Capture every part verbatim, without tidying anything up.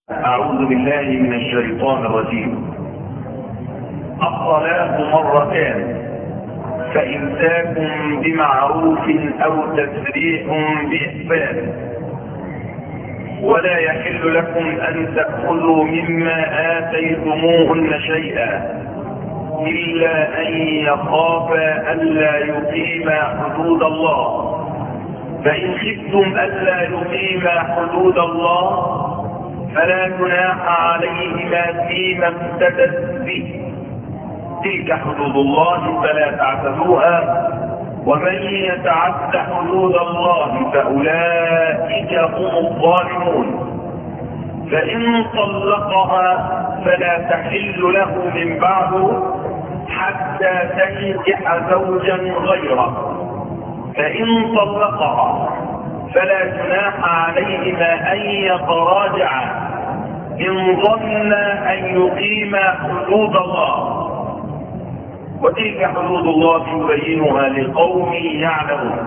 أعوذ بالله من الشيطان الرجيم. الطلاق مرتان، فإمساك بمعروف أو تسريح بإحسان، ولا يحل لكم أن تأخذوا مما آتيتموهن شيئا إلا أن يخافا ألا يقيما حدود الله، فإن خفتم ألا يقيما حدود الله فلا جناح عليهما فيما افتدت به، تلك حدود الله فلا تعتدوها، ومن يتعد حدود الله فأولئك هم الظالمون. فإن طلقها فلا تحل له من بعده حتى تنكح زوجا غيره، فإن طلقها فلا جناح عليهما أن يتراجعا إن ظنا أن يقيما حدود الله، وتلك حدود الله يبينها لقوم يعلمون.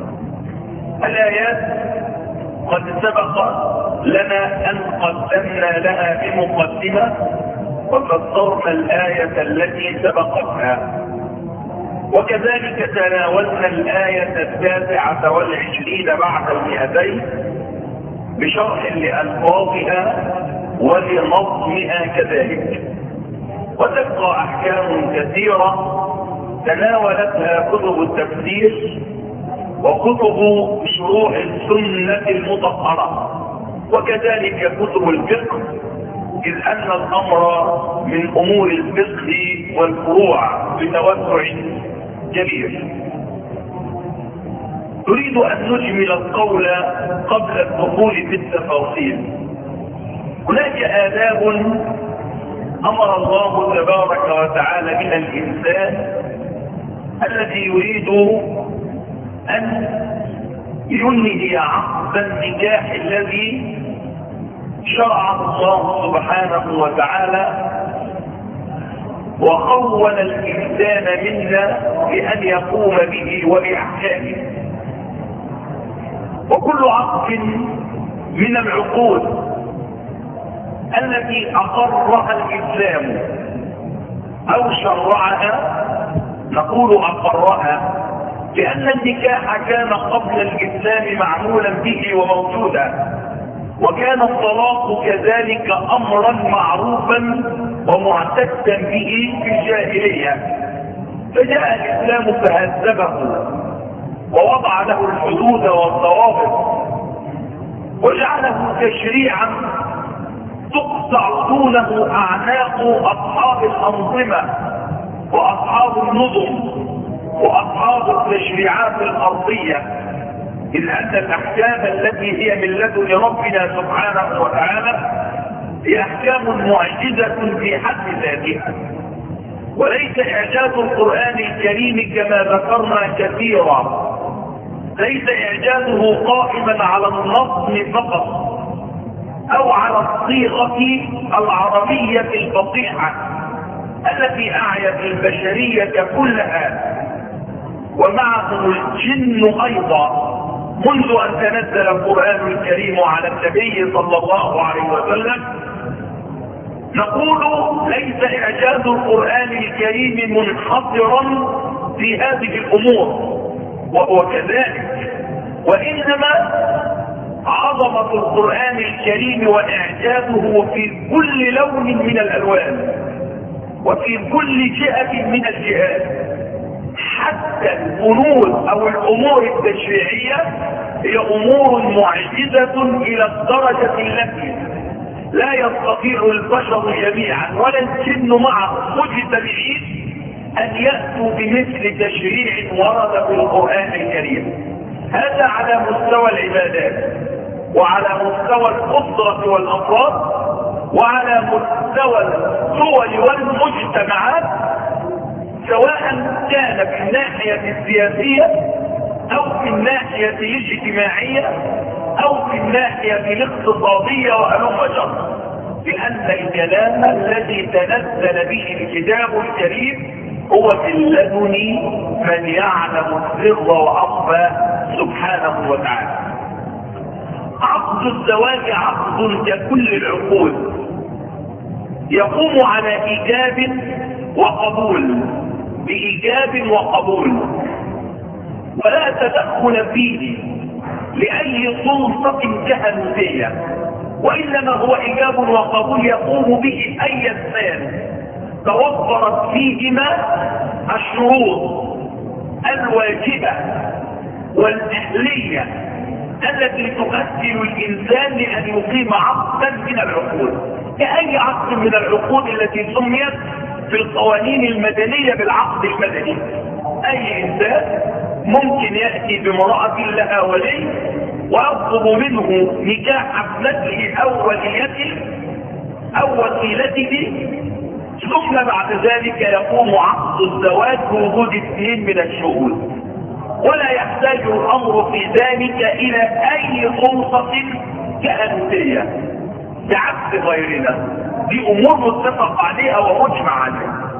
الآيات قد سبق لنا أن قدمنا لها بمقدمة وفسرنا الآية التي سبقتها، وكذلك تناولنا الآية التاسعة والعشرين بعد المئتين بشرح لألفاظها ولنظمها كذلك. وتبقى أحكام كثيرة تناولتها كتب التفسير وكتب شروح السنة المطهرة، وكذلك كتب الفقه، إذ أن الأمر من أمور الفقه والفروع بتوسع كبير. نريد أن نجمل القول قبل الدخول في التفاصيل. هناك آداب أمر الله تبارك وتعالى من الإنسان الذي يريد أن ينهي عقد النكاح الذي شرعه الله سبحانه وتعالى وخول الإنسان منا بأن يقوم به وبأحكامه. وكل عقد من العقود التي أقرها الإسلام أو شرعها نقول أقرها، لأن النكاح كان قبل الإسلام معمولا به وموجودا، وكان الطلاق كذلك أمرا معروفا ومعتدا به في الجاهلية، فجاء الإسلام فهذبه ووضع له الحدود والضوابط وجعله تشريعا تقطع دونه أعناق أصحاب الأنظمة وأصحاب النظم وأصحاب التشريعات الأرضية، إذ أن الأحكام التي هي من لدن ربنا سبحانه وتعالى هي أحكام معجزة في حد ذاتها، وليس إعجاز القرآن الكريم كما ذكرنا كثيرا، ليس إعجازه قائما على النظم فقط أو على الصيغة العربية الفصيحة التي أعيت البشرية كلها ومعهم الجن أيضا منذ أن تنزل القرآن الكريم على النبي صلى الله عليه وسلم. نقول ليس إعجاز القرآن الكريم منحصرا في هذه الأمور وهو كذلك، وإنما عظمة القرآن الكريم وإعجازه في كل لون من الألوان وفي كل جهة من الجهات، حتى البنود أو الأمور التشريعية هي أمور معجزة إلى الدرجة التي لا يستطيع البشر جميعا ولا الجن معه مجتمعين أن يأتوا بمثل تشريع ورد في القرآن الكريم. هذا على مستوى العبادات وعلى مستوى الأسرة والأفراد وعلى مستوى الدول والمجتمعات، سواء كان في الناحية السياسية أو في الناحية الاجتماعية أو في الناحية الاقتصادية وألوم شر، لأن الكلام الذي تنزل به الكتاب الكريم هو من لدن من يعلم السر وأخفى سبحانه وتعالى. عقد عقد الزواج عقد ككل العقود، يقوم على إيجاب وقبول، بإيجاب وقبول، ولا تدخل فيه لأي سلطة كهنوتية، وإنما هو إيجاب وقبول يقوم به أي إنسان توفرت فيهما الشروط الواجبة والأهلية التي تؤهل الإنسان لأن يقيم عقدا من العقود، كأي عقد من العقود التي سميت في القوانين المدنية بالعقد المدني. أي إنسان ممكن يأتي بامرأة لها ولي ويطلب منه نكاح ابنته أو وليته أو وكيلته، ثم بعد ذلك يقوم عقد الزواج بوجود اثنين من الشهود، ولا يحتاج الأمر في ذلك إلى أي سلطة كهنوتية بعكس غيرنا. دي أمور متفق عليها ومجمع عليها.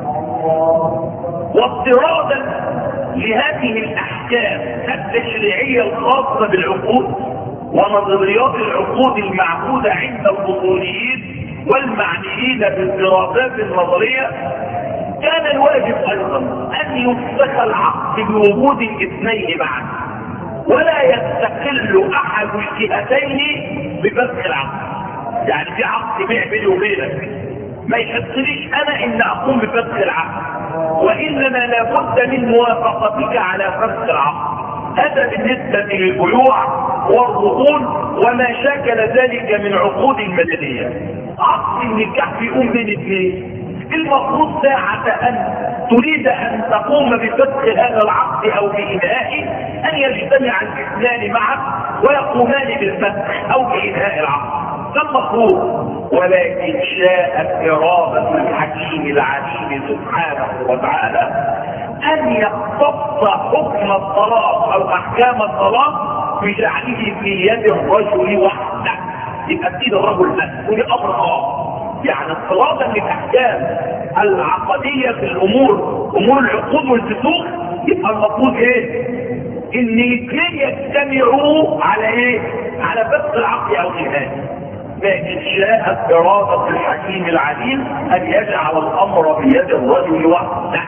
واضطرادا لهذه الأحكام التشريعية الخاصة بالعقود ونظريات العقود المعقودة عند الأصوليين والمعنيين بالدراسات النظرية، كان الواجب أيضا أن يفسخ العقد بوجود الاثنين معا، ولا يستقل أحد الجهتين بفسخ العقد. يعني في عقد بيع بيني وبينك، ما يحصليش أنا إن أقوم بفسخ العقد، وإنما لابد من موافقتك على فسخ العقد. هذا بالنسبة للبيوع والرهون وما شاكل ذلك من عقود مدنية. عقد النكاح بيقوم بين اثنين، المفروض ساعة أن تريد أن تقوم بفسخ هذا العقد أو بإنهائه أن يجتمع الاثنان معا ويقومان بالفسخ أو بإنهاء العقد، فالمفروض. ولكن شاءت إرادة الحكيم العليم سبحانه وتعالى أن يختص حكم الطلاق أو أحكام الطلاق بجعله في يد الرجل وحده، يبقى في الرجل بس، ودي أمر خاص. يعني اضطرادا للأحكام العقدية في الأمور، أمور العقود والفسوق، يبقى المفروض إيه؟ إن الاثنين يجتمعوا على إيه؟ على فسخ العقد أو إنهائه. لكن شاءت إرادة الحكيم العليم أن يجعل الأمر بيد الرجل وحده،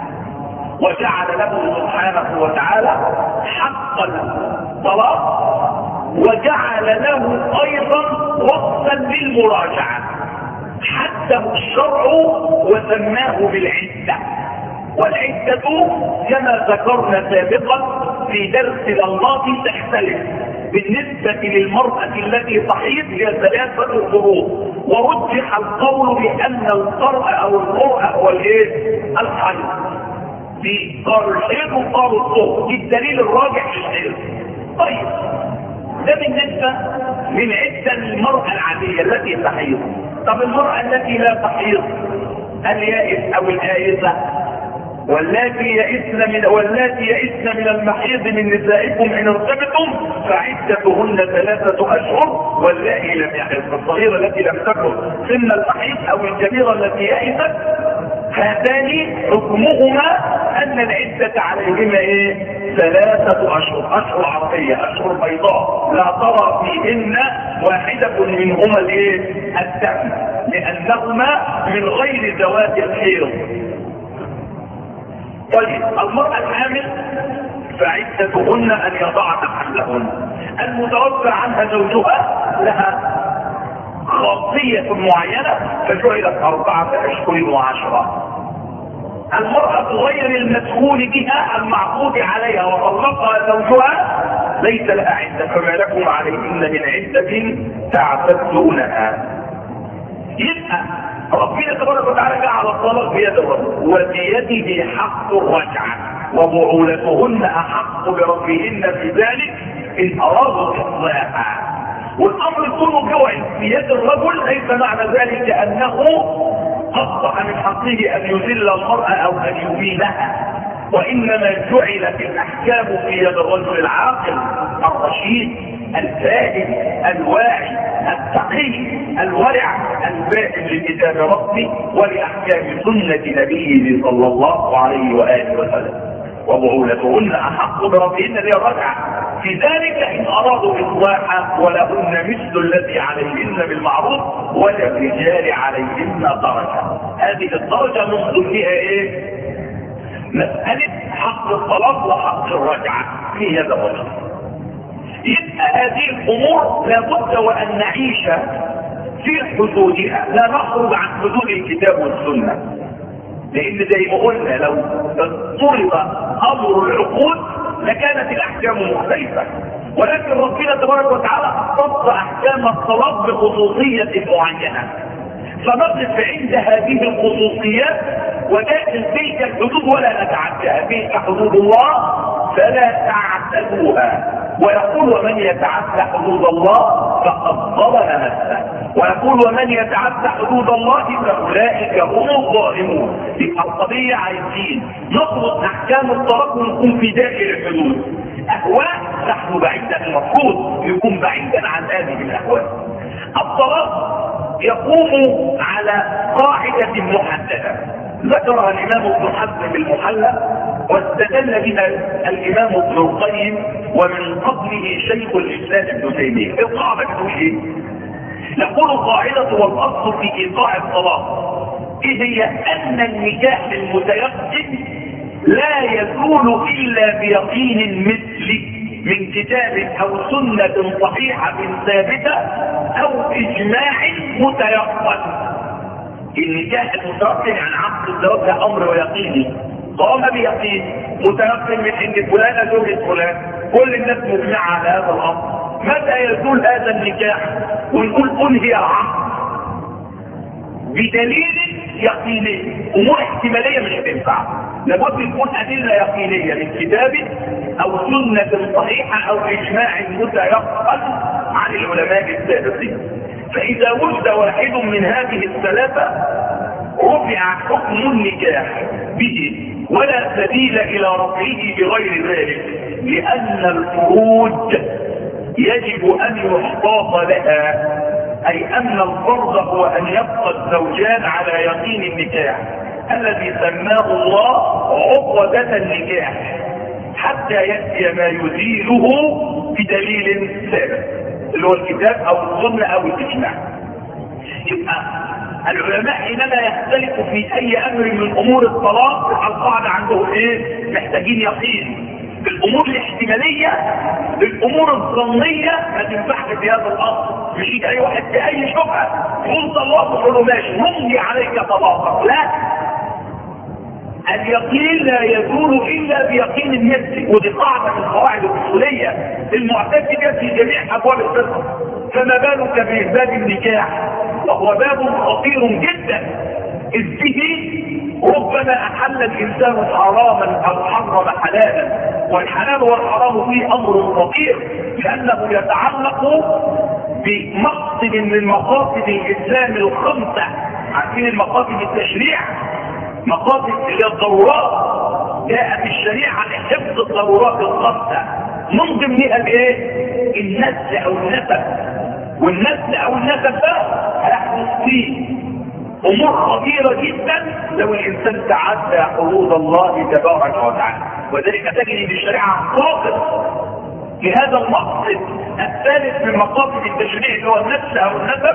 وجعل له سبحانه وتعالى حق الطلاق، وجعل له أيضا وقتا للمراجعة حده الشرع وسماه بالعدة. والعدة كما ذكرنا سابقا في درس الأنماط تختلف. بالنسبة للمرأة التي تحيض هي ثلاثة قروء، ورجح القول بأن القرء أو القرء هو الايه؟ الحيض. في قالوا الحيض وقالوا الطهر، الدليل الراجح للحيض. طيب ده بالنسبة للعدة للمرأة العادية التي تحيض. طب المرأة التي لا تحيض، اليائس أو الآيسة، واللاتي يئسن من واللاتي يئسن من المحيض من نسائكم ان ارتبتم فعدتهن ثلاثة اشهر، واللائي لم يحض، الصغيرة التي لم تكن سن المحيض او الكبيرة التي يئست، هاتان حكمهما ان العدة عليهما ايه؟ ثلاثة اشهر، اشهر عربية، اشهر بيضاء لا ترى فيهن واحدة منهما الايه؟ الدم، لانهما من غير ذوات الحيض. طيب المرأة الحامل فعدتهن ان يضعن حملهن. المتوفى عنها زوجها لها خاصية معينة فجعلت أربعة أشهر وعشرة. المرأة غير المسؤول بها المعقود عليها وطلقها زوجها ليس لها عدة، فما لكم عليهن من عدة تعتدونها. يبقى ربنا تبارك وتعالى جعل الطلاق بيد الرجل، وبيده حق الرجعة، وبعولتهن احق بربهن في ذلك ان ارادوا اصلاحا. والامر كله جوع بيد الرجل ليس معنى ذلك انه قطع من حقه ان يذل المرأة او ان يهينها، وانما جعلت الاحكام في يد الرجل العاقل الرشيد الفاهم الواعي التقي الورع الفاهم لكتاب ربه ولاحكام سنة نبيه صلى الله عليه واله وسلم. وبعولتهن احق بربهن، دي الرجعة في ذلك ان ارادوا اصلاحا ولهن مثل الذي عليهن بالمعروف وللرجال عليهن درجه. هذه الدرجه من ضمنها ايه؟ مساله حق الطلاق وحق الرجعه في هذا الرجل. يبقى هذه الامور لابد وان نعيش في حدودها، لا نخرج عن حدود الكتاب والسنه، لان زي ما قلنا لو اضطرب امر العقود لكانت الاحكام مختلفه، ولكن ربنا تبارك وتعالى اختص احكام الطلاق بخصوصيه معينه، فنقف عند هذه الخصوصيات وداخل تلك الحدود ولا نتعداها. تلك حدود الله فلا تعتدوها. ويقول ومن يتعدى حدود الله فقد ظلم نفسه، ويقول ومن يتعدى حدود الله فاولئك هم الظالمون. يبقى القضيه عايزين نخلص احكام الطلاق ونكون في داخل الحدود. اهواء نحن بعيدا، المفروض يكون بعيدا عن هذه الاهواء. الطلاق يقوم على قاعده محدده ذكرها الامام ابن حزم بالمحلى واستدل بها الامام ابن القيم ومن قبله شيخ الاسلام ابن تيميه. القاعده بتقول ايه؟ يقول القاعده والاصل في ايقاع الطلاق ايه هي؟ ان النكاح المتيقن لا يزول الا بيقين مثلي من كتاب او سنه صحيحه ثابته او اجماع متيقن. النكاح المتيقن يعني عقد الزواج ده امر ويقيني، قام بيقين متيقن من ان فلان زوجة فلان، كل الناس مجمعة على هذا الامر. متى يزول هذا النكاح ونقول انهي العقد؟ بدليل يقيني. امور احتمالية مش هتنفع، لابد يكون ادلة يقينية من كتاب او سنة صحيحة او اجماع متيقن عن العلماء السابقين. فاذا وجد واحد من هذه الثلاثة رفع حكم النكاح به ولا سبيل الى رفعه بغير ذلك، لان الفروج يجب ان يحتاط لها، اي ان الفرض هو ان يبقى الزوجان على يقين النكاح الذي سماه الله عقدة النكاح حتى يأتي ما يزيله بدليل ثابت اللي هو الكتاب او السنة او الاجماع. يبقى العلماء حينما يختلفوا في اي امر من امور الطلاق القاعدة عندهم ايه؟ محتاجين يقين. الامور الاحتمالية الامور الظنية ما تنفعش في هذا الامر. مش يجي اي واحد في اي شبهة يقول طلاق تقول له ماشي نمضي عليك طلاقك، لا، اليقين لا يزول الا بيقين المثل، ودي قاعدة من القواعد الاصولية المعتمدة في جميع ابواب الفقه. فما بالك بباب النكاح وهو باب خطير جدا، اذ به ربما احل الانسان حراما او حرم حلالا، والحلال والحرام فيه امر خطير لانه يتعلق بمقصد من مقاصد الاسلام الخمسه. عارفين المقاصد التشريع؟ مقاصد هي الضرورات، جاءت الشريعه لحفظ الضرورات الخمسه، من ضمنها الايه؟ النسل او النسب. والنسل او النسب ده هيحدث فيه امور خطيره جدا لو الانسان تعدى حدود الله تبارك وتعالى، وذلك تجد ان الشريعه تراقب لهذا المقصد الثالث من مقاصد التشريع اللي هو النسل او النسب،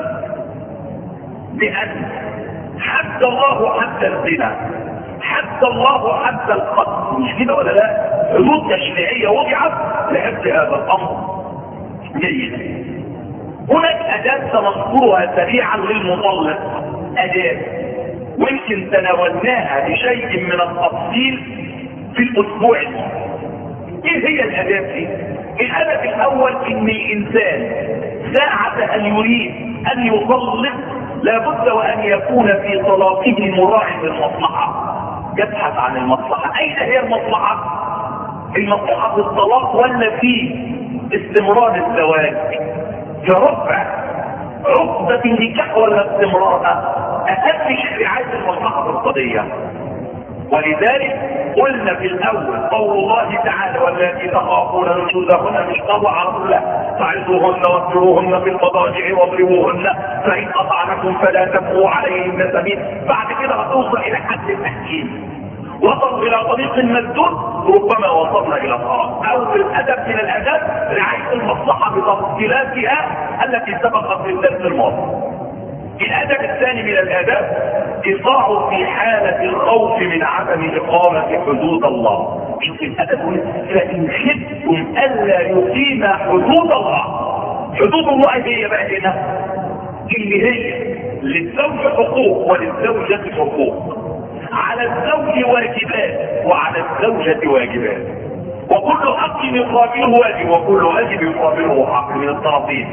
بان حد الله حد الزنا، حد الله حد القتل، مش كده ولا لا؟ حدود تشريعيه وضعت لحفظ هذا الامر. جيد. هناك اداه سنذكرها سريعا للمطلق، اداه ويمكن تناولناها بشيء من التفصيل في الاسبوع. ايه هي الاداه دي؟ الهدف الاول ان الانسان ساعة ان يريد ان يطلق لابد وان يكون في طلاقه مراعي للمصلحة، يبحث عن المصلحة. اين هي المصلحة؟ المصلحة في الطلاق ولا في استمرار الزواج؟ في رفع عقدة النكاح ولا استمرارها؟ اهم شيء رعاية المصلحة في القضية. ولذلك قلنا في الاول قول الله تعالى والتي تخافون نشوزهن مش طبعا لا تعظوهن واهجروهن في المضاجع واضربوهن فان اطعنكم فلا تبغوا عليهن سبيل. بعد كده هتوصل الى حد التحكيم. وصلوا الى طريق مسدود ربما وصلنا الى الحرام. اول ادب من الاداب رعايه المصلحه بتفصيلاتها التي سبقت في الدرس الماضي. الادب الثاني من الاداب اطاعه في حاله الخوف من عدم اقامه حدود الله. شوف الادب، فان خفتم الا يقيم حدود الله. حدود الله هي بقى هنا اللي هي للزوج حقوق وللزوجه حقوق، على الزوج واجبات وعلى الزوجه واجبات، وكل حق يقابله واجب وكل واجب يقابله حق من الطرفين.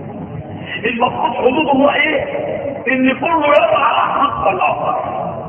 المقصود حدود الله ايه؟ ان كله يضع حق الاخر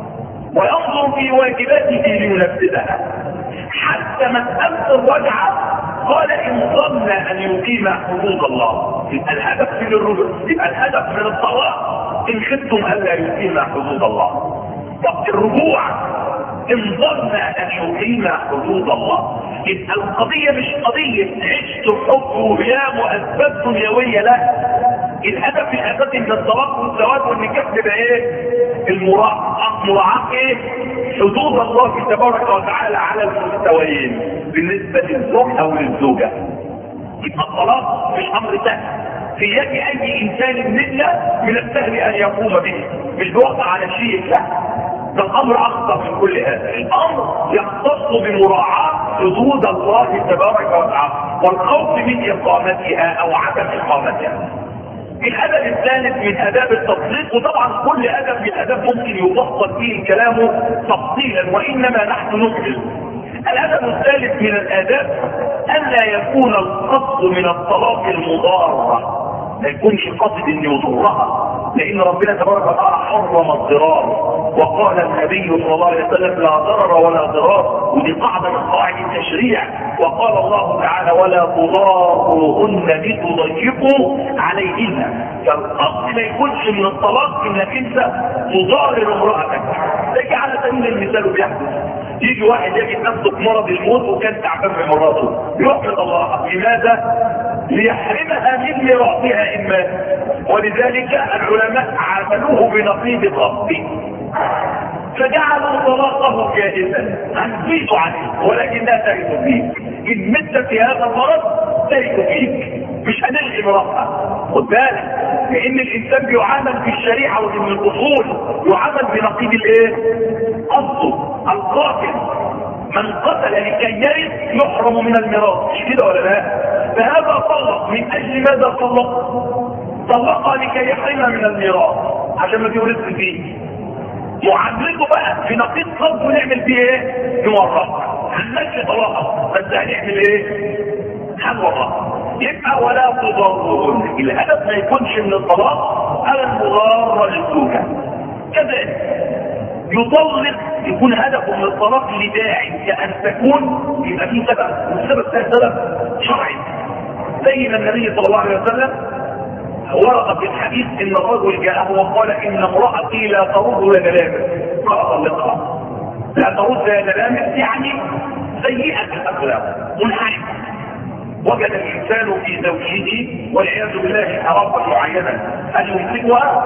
وينظر في واجباته لينفذها. حتى مسألة الرجعة قال ان ظن ان يقيم حدود الله، يبقى الهدف من الرجوع، يبقى الهدف من الطلاق ان خفتم الا يقيم حدود الله. طب الرجوع ان ظن ان يقيم حدود الله، يبقى القضية مش قضية عشت حب وهيام واسباب دنيوية، لا، الهدف الاساسي من الطلاق والزواج والنكاح تبقى ايه؟ المراعاة. مراعاة ايه؟ حدود الله تبارك وتعالى على المستويين بالنسبة للزوج او للزوجة. يبقى الطلاق مش امر سهل في يد اي انسان منا من السهل ان يقوم به، مش بوقع على شيء، لا، ده الامر اخطر من كل هذا. الامر يختص بمراعاة حدود الله تبارك وتعالى والخوف من اقامتها او عدم اقامتها. الادب الثالث من اداب التطبيق، وطبعا كل ادب من الاداب ممكن يفصل فيه الكلام تفصيلا وانما نحن نجمل. الادب الثالث من الاداب الا يكون القصد من الطلاق المضارة، ما يكونش قصد ان يضرها، لان ربنا تبارك وتعالى حرم الضرار، وقال النبي صلى الله عليه وسلم لا ضرر ولا ضرار، ودي قاعده من قواعد التشريع. وقال الله تعالى ولا تضاروهن لتضيقوا عليهن. فالقصد ما يكونش من الطلاق انك انت تضارر امرأتك. ده على سبيل المثال بيحدث، يجي واحد يجد نفسه في مرض الموت وكان تعبان بمراته، يحمد الله. لماذا؟ ليحرمها من ميراثها ان مات. ولذلك العلماء عاملوه بنقيض قصده، فجعلوا طلاقه جائزا، هنزيد عليه ولكنها ترث فيك. ان مت في هذا المرض ترث فيك، مش هنلغي ميراثها. خد بالك، لان الانسان بيعامل في الشريعه ومن الاصول يعامل بنقيض الايه؟ قصده. القاتل من قتل لكي يرث يحرم من الميراث، مش كده ولا لا؟ فهذا طلق من اجل ماذا طلق؟ طلقها لكي يحرمها من الميراث عشان ما تورث فيه. معاملته بقى في نقيض قصده نعمل فيه ايه؟ نورطها، هنمشي طلاقها بس هنعمل ايه؟ هنورطها. يبقى ولا تضرهن، الهدف ما يكونش من الطلاق على المضارة للزوجة. كذلك يطلق يكون هدفه من الطلاق لداعي كأن تكون يبقى فيه سبب، والسبب ده سبب شرعي، زي ما النبي صلى الله عليه وسلم ورد في الحديث ان الرجل جاءه وقال ان امرأتي لا ترد ولا دلامس، فأطلقها. لا ترد ولا دلامس يعني سيئة الاخلاق منحرفة. وجد الانسان في زوجه والعياذ بالله حرافا معينا ان يمسكها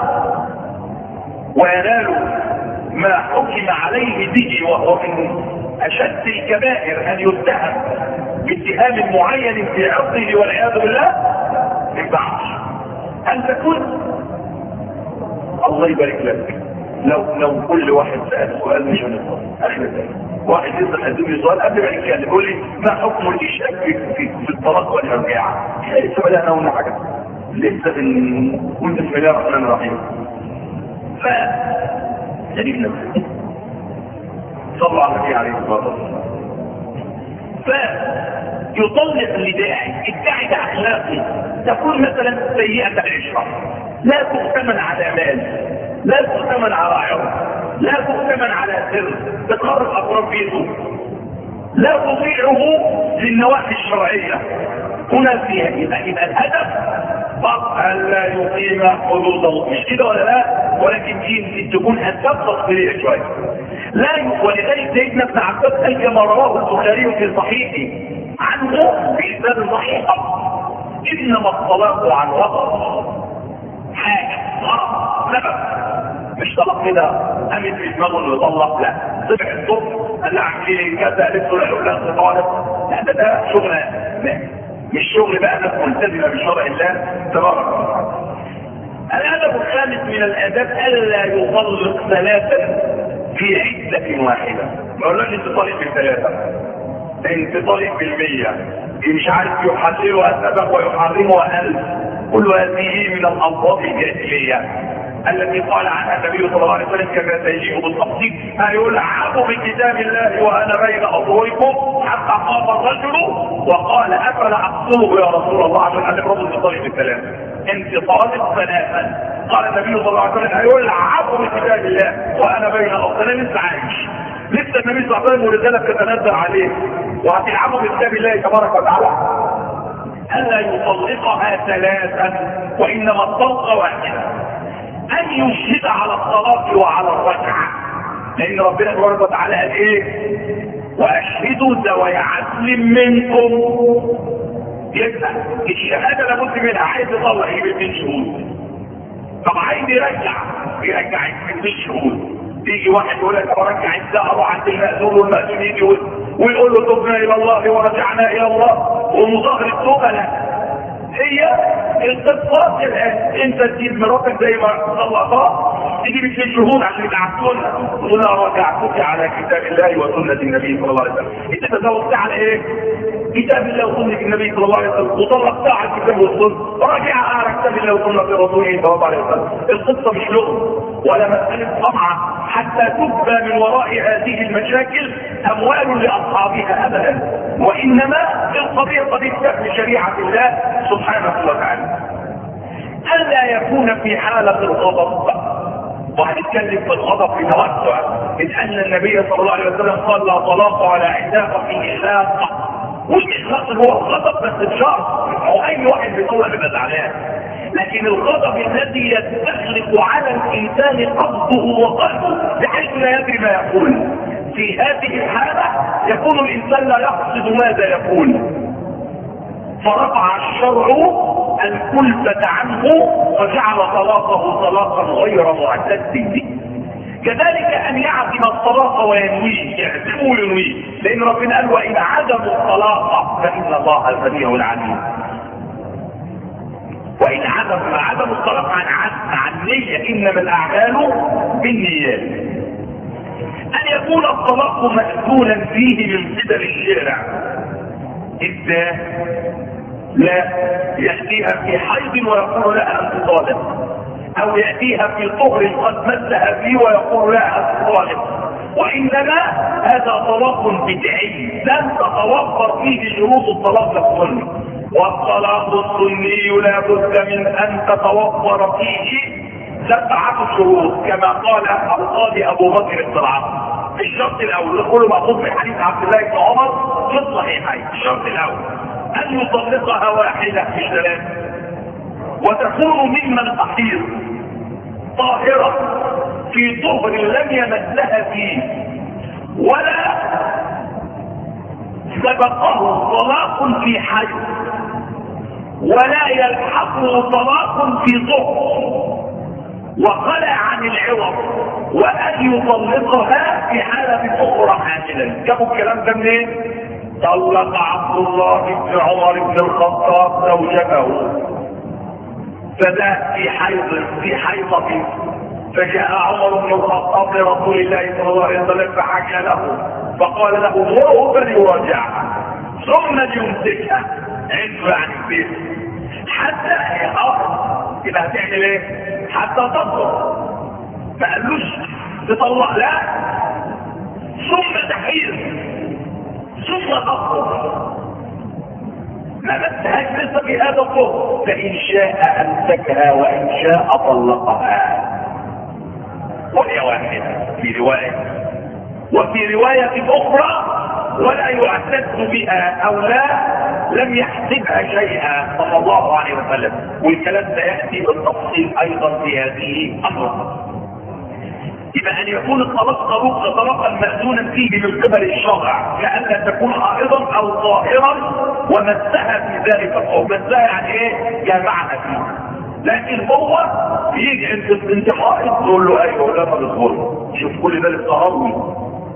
وينال ما حكم عليه به، وهو من اشد الكبائر ان يتهم باتهام معين في عرضه والعياذ بالله. ما ينفعش ان تكون. الله يبارك لك، لو لو كل واحد سال سؤال مش هنقدر اخر واحد يسال هدوم سؤال قبل ما يتكلم يقول لي ما حكم الاشراك في في, في الطلاق والارجاع؟ لسه بدانا قلنا حاجه لسه في وانت بسم الله الرحمن الرحيم. ف جديد نفسه صلوا على النبي عليه الصلاه والسلام. فيطلق لداعي، الداعي ده اخلاقي، تكون مثلا سيئه العشره، لا تؤتمن على مال، لا تؤتمن على عرض، لا تؤتمن على سر، تقرب اقرب بيته، لا تطيعه للنواحي الشرعيه. هنا فيها يبقى يبقى الهدف فقط الا يقيم حدود الله، مش كده ولا لا؟ ولكن دي تكون اسباب تفصيليه شويه. لا ولذلك سيدنا ابن عباس قال كما رواه البخاري في صحيحه عنه بإسناد صحيح انما الطلاق عن وقت حاجه سبب، مش طلق كده قامت في دماغه انه يطلق، لا، صبح الصبح قال لها اعمل ايه كذا، قالت له لا يقول لها انت طالب. لا ده ده شغل مش شغل بقى ناس ملتزمه بشرع الله تبارك وتعالى. الادب الخامس من الاداب الا يطلق ثلاثا في عده واحده. ما اقولكش انت طالب بالثلاثه، انت طالب بالمية، مش عارف يحللها سبب ويحرمها الف. كل هذه من الالفاظ الجاهليه التي قال عنها النبي صلى الله عليه وسلم كما سيجيء بالتفصيل: أيلعب بكتاب الله وانا بين اظهركم حتى قام الرجل وقال افلا اقتله يا رسول الله عشان انا برضه في طريق الثلاثه. انت طالب ثلاثا. قال النبي صلى الله عليه وسلم: أيلعب بكتاب الله وانا بين اظهركم. انا لسه عايش، لسه النبي صلى الله عليه وسلم ورسالة تتنزل عليه، وهتلعبوا بكتاب الله تبارك وتعالى. الا يطلقها ثلاثا وانما الطلقه واحده، ان يشهد على الصلاه وعلى الركعه، لان ربنا تبارك وتعالى قال ايه؟ واشهدوا ذوي عدل منكم. يبقى الشهاده لابد منها. عايز يطلع يجيب اثنين شهود، طب عايز يرجع يرجع اثنين شهود. يجي واحد يقول لك برجع الدهر عند المأذون، والمأذون يجي ويقول له تبنا الى الله ورجعنا الى الله، ومظاهر التوبه لا. هي القصه الان انت تجيب مراتك زي ما طلقها، تجيب اثنين شهود عشان يبعتونا تقول لها رجعتك على كتاب الله وسنه النبي صلى الله عليه وسلم. انت تزوجت على ايه؟ كتاب الله وسنه النبي صلى الله عليه وسلم، وطلقتها على الكتاب والسنه، رجعها على كتاب الله وسنه رسوله صلى الله عليه وسلم. القصه مش لغه ولا مساله طمعه حتى تبقى من وراء هذه المشاكل اموال لاصحابها ابدا، وانما القضيه قضيه فهم شريعه الله سبحانه وتعالى. الا يكون في حاله الغضب، وهنتكلم في الغضب في توسع، إذ أن النبي صلى الله عليه وسلم قال لا طلاق ولا عتاق في إخلاق. والإخلاق هو الغضب بس بشرط، أو أي واحد بيطلع بيبقى زعلان، لكن الغضب الذي يستغرق على الإنسان قصده وقلبه بحيث لا يدري ما يقول، في هذه الحالة يكون الإنسان لا يقصد ماذا يقول، فرفع الشرع الكلفة عنه وجعل طلاقه طلاقا غير معتد به. كذلك ان يعزم الطلاق وينويه، يعزمه وينويه، لان ربنا قال وان عزموا الطلاق فان الله السميع العليم. وان عزموا عزموا الطلاق عن عزم عن نية، انما الاعمال بالنيات. ان يكون الطلاق مأذونا فيه من قبل الشارع. ازاي؟ لا يأتيها في حيض ويقول لها أنت طالب، أو يأتيها في طهر قد مسها فيه ويقول لها أنت طالب، وإنما هذا طلاق بدعي لن تتوفر فيه شروط الطلاق السني. والطلاق السني لا بد من أن تتوفر فيه سبعة شروط كما قال القاضي أبو بكر بن العاص. الشرط الأول يقول مأخوذ من حديث عبد الله بن عمر في الصحيحين. الشرط الأول أن يطلقها واحدة في ثلاثة، وتكون ممن تحيض طاهرة في طهر لم يمسها فيه ولا سبقه طلاق في حيض ولا يلحقه طلاق في طهر، وخلع عن العوض، وأن يطلقها في حالة أخرى حاملا. جابوا الكلام ده منين؟ طلق عبد الله بن عمر بن الخطاب زوجته فده في حيض في حيضة، فجاء عمر بن الخطاب لرسول الله صلى الله عليه وسلم فحكى له، فقال له مره فليراجعها ثم ليمسكها عنده عن البيت حتى يقرر. يبقى هتعمل ايه؟ حتى تطلق. ما قالوش تطلق، لا، ثم تحيض ثم تطلق. ما مسهاش لسه في هذا الطهر، فإن شاء أمسكها وإن شاء طلقها. وهي واحدة في رواية، وفي رواية أخرى ولا يعتد بها أو لا لم يحسبها شيئا صلى الله عليه وسلم. والكلام سيأتي بالتفصيل أيضا في هذه الأمر. يبقى أن يكون الطلاق طلاق طلاقا مأذونا فيه من قبل الشرع، كأن تكون حائضا أو طاهرا ومسها في ذلك القول. مسها يعني إيه؟ جامعها فيه. لكن هو يجي انت انت حائض تقول له ايوه لا تدخل. شوف كل ده للتهرب،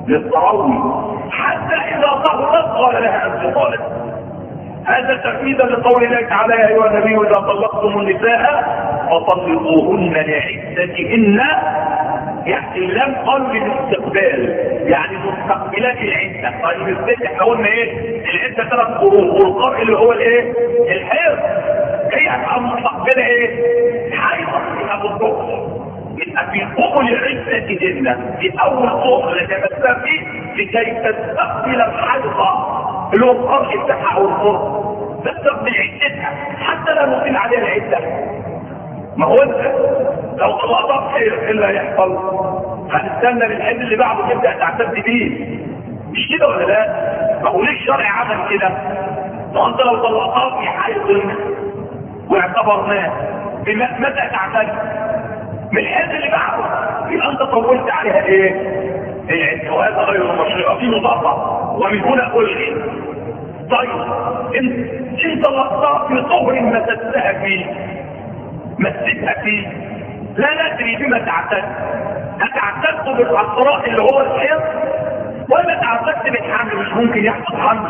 للتروي حتى اذا طهرت قال لها انت طالب. هذا تأكيدا لقول الله تعالى يا ايها النبي اذا طلقتم النساء فطلقوهن لعدتهن، يعني لم قل للاستقبال، يعني مستقبلات العده. طيب ازاي احنا قلنا ايه؟ العده ثلاث قرون، والقرء اللي هو الايه؟ الحيض. هي هتبقى مستقبله ايه؟ حيضه يبقى بالضبط. يبقى في قبل عدتهن في اول طهر لتمسها فيه لكي تستقبل الحيضه اللي هو القرء بتاعها او القرء، تستقبل عدتها حتى لا نطيل عليها العده. ما هو انت لو طلقتها خير ايه اللي هيحصل؟ هنستنى للحد اللي بعده تبدا تعتد بيه، مش كده ولا لا؟ ما هو ليه الشرع عمل كده؟ ما انت لو طلقتها في حيض واعتبرناه متى تعتد؟ من الحد اللي بعده يبقى انت طولت عليها ايه؟ العده، وهذا غير مشروع في مضاعفه ومن هنا الغي. طيب انت انت طلقتها في طهر مسستها فيه مسكتها فيه لا ندري بما تعتد، هتعتد بالعصراء اللي هو الحيض ولا تعتد بالحمل؟ مش ممكن يحصل حمل.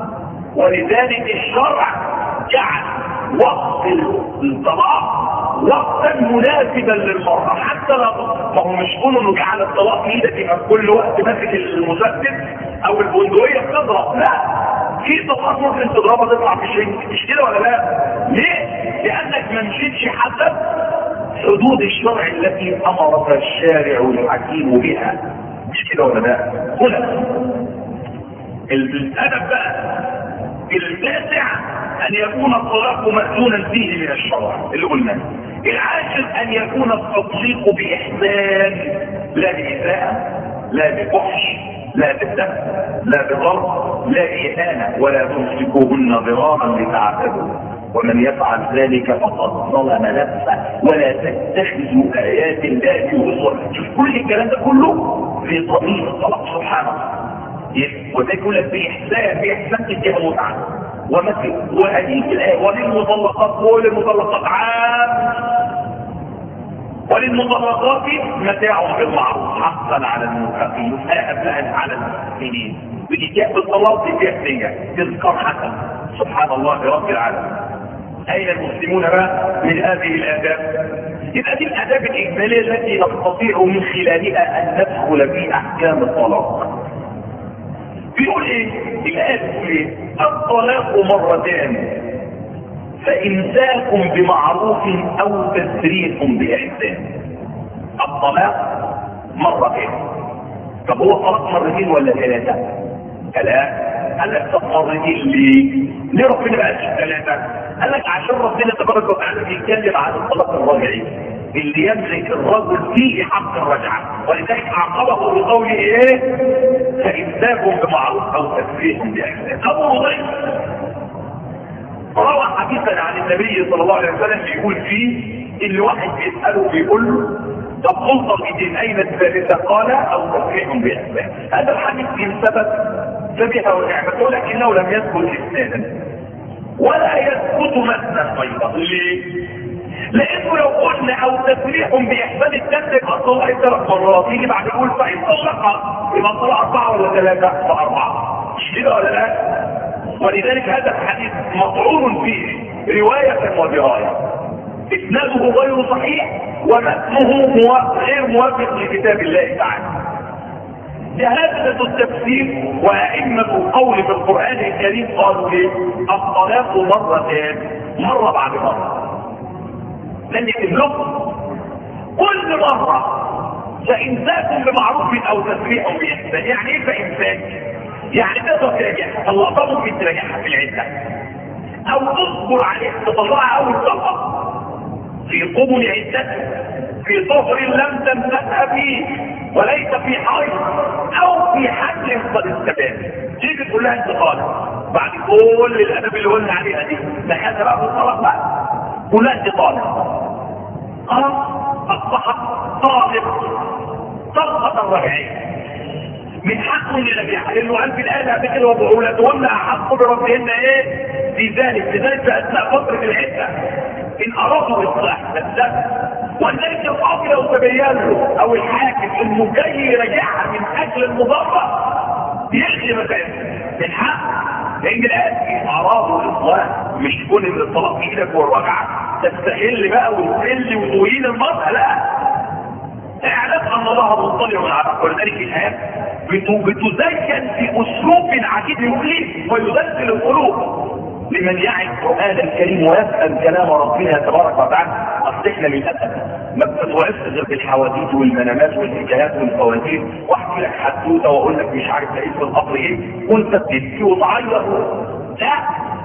ولذلك الشرع جعل وقت الطلاق وقتا مناسبا للمرأة حتى لا ما هو مش كونه انه جعل الطلاق في ايدك يبقى في كل وقت ماسك المسدس او البندقية بتضرب، لا، في طلاق ممكن تضربها تطلع في شيء، مش كده ولا لا؟ ليه؟ لانك ما مشيتش حسب حدود الشرع التي امرك الشارع الحكيم بها، مش كده ولا لا؟ هنا الادب بقى التاسع ان يكون الطلاق مأذونا فيه من الشرع اللي قلناه. العاشر ان يكون التطليق باحسان لا بإساءة لا بفحش لا بالدم لا بضرب لا إهانة ولا تمسكوهن ضرارا لتعتدوا ومن يفعل ذلك فقد ظلم نفسه ولا تتخذوا آيات الله هزوا. شوف كل الكلام ده كله في ضمير الطلاق سبحان الله. وده يقول لك بإحسان بإحسان تجاه متعة ومثل وهذه الآية وللمطلقات وللمطلقات عام وللمطلقات متاع بالمعروف حقا على المتقين أبناء على المحسنين. ودي جاء بالطلاق الجاهلية تذكر حسن سبحان الله رب العالمين. أين المسلمون بقى من هذه الآداب؟ يبقى دي الآداب الإجمالية التي نستطيع من خلالها أن ندخل في أحكام الطلاق. بيقول ايه؟ الآية بتقول ايه؟ الطلاق مرتان فإمساك بمعروف أو تسريح بإحسان. الطلاق مرتين. طب هو طلاق مرتين ولا ثلاثة؟ ثلاثة. قال لك طب مرتين ليه؟ ليه ربنا بقى ثلاثة؟ قال لك عشان ربنا تبارك وتعالى بيتكلم عن الطلاق الرجعي اللي يملك الرجل فيه حق الرجعة، ولذلك عاقبه بقوله ايه؟ فإمساك بمعروف أو تسريح بإحسان. أبو هريرة روى حديثا عن النبي صلى الله عليه وسلم بيقول فيه اللي واحد بيسأله بيقول له طب خلطة ايدين اين الثالثة؟ قال او تسريح بإحسان. هذا الحديث من سبب فبها ونعمته لكنه لم يثبت إسنادا ولا يثبت متنا ايضا. ليه؟ لانه لو قلنا او تسريح باحسان الثالث يبقى الطلاق ثلاث مرات، يجي بعد يقول فان طلقها يبقى الطلاق اربعه ولا ثلاثه؟ فاربعه، مش كده ولا لا؟ ولذلك هذا الحديث مطعون فيه روايه ودرايه، اسناده غير صحيح ومتنه غير موافق لكتاب الله تعالى. جهازة التفسير وأئمة القول في القرآن الكريم قالوا ايه؟ الطلاق مرتان، مرة بعد مرة. لن يتملكوا كل مرة فإمساك بمعروف أو تسريح بإحسان. يعني إيه فإمساك؟ يعني تقدر تراجعها، طلقتها ممكن تراجعها في العدة أو تصبر عليها تطلعها أول طلقة في قبل عدتها في طهر لم تمسكها فيه وليس في حيض أو في حمل قد استبان. تيجي تقول لها أنت طالق بعد كل الأدب اللي قلنا عليها دي، دخلنا بقى في الطلاق بقى قول لها أنت طالق خلاص أصبحت طالق طلقة رجعية من حقه ان يرجعها لانه قال في الايه قبل كده وبعولتهن احق بربهن ايه؟ في ذلك في ذلك اثناء فتره العده ان ارادوا اصلاح نفسها. ولذلك القاضي القاضي لو تبين له او الحاكم انه جاي يراجعها من اجل المضارة يلغي مسائل من حق، لان الان اعراض والاصلاح مش تكون ان الطلاق في ايدك والرجعه تستحل بقى وتحل وتوهين المرأة، لا. اعلم ان الله مطلع على ولذلك الآيات بتزين في اسلوب عجيب يؤلم ويذلل القلوب لمن يعي القرآن الكريم ويفهم كلام ربنا تبارك وتعالى. اصل احنا للاسف ما بتتوعظش غير بالحواديت والمنامات والحكايات والفوازير، واحكي لك حدوته واقول لك مش عارف لقيت في القبر ايه وانت بتبكي وتعيط. لا،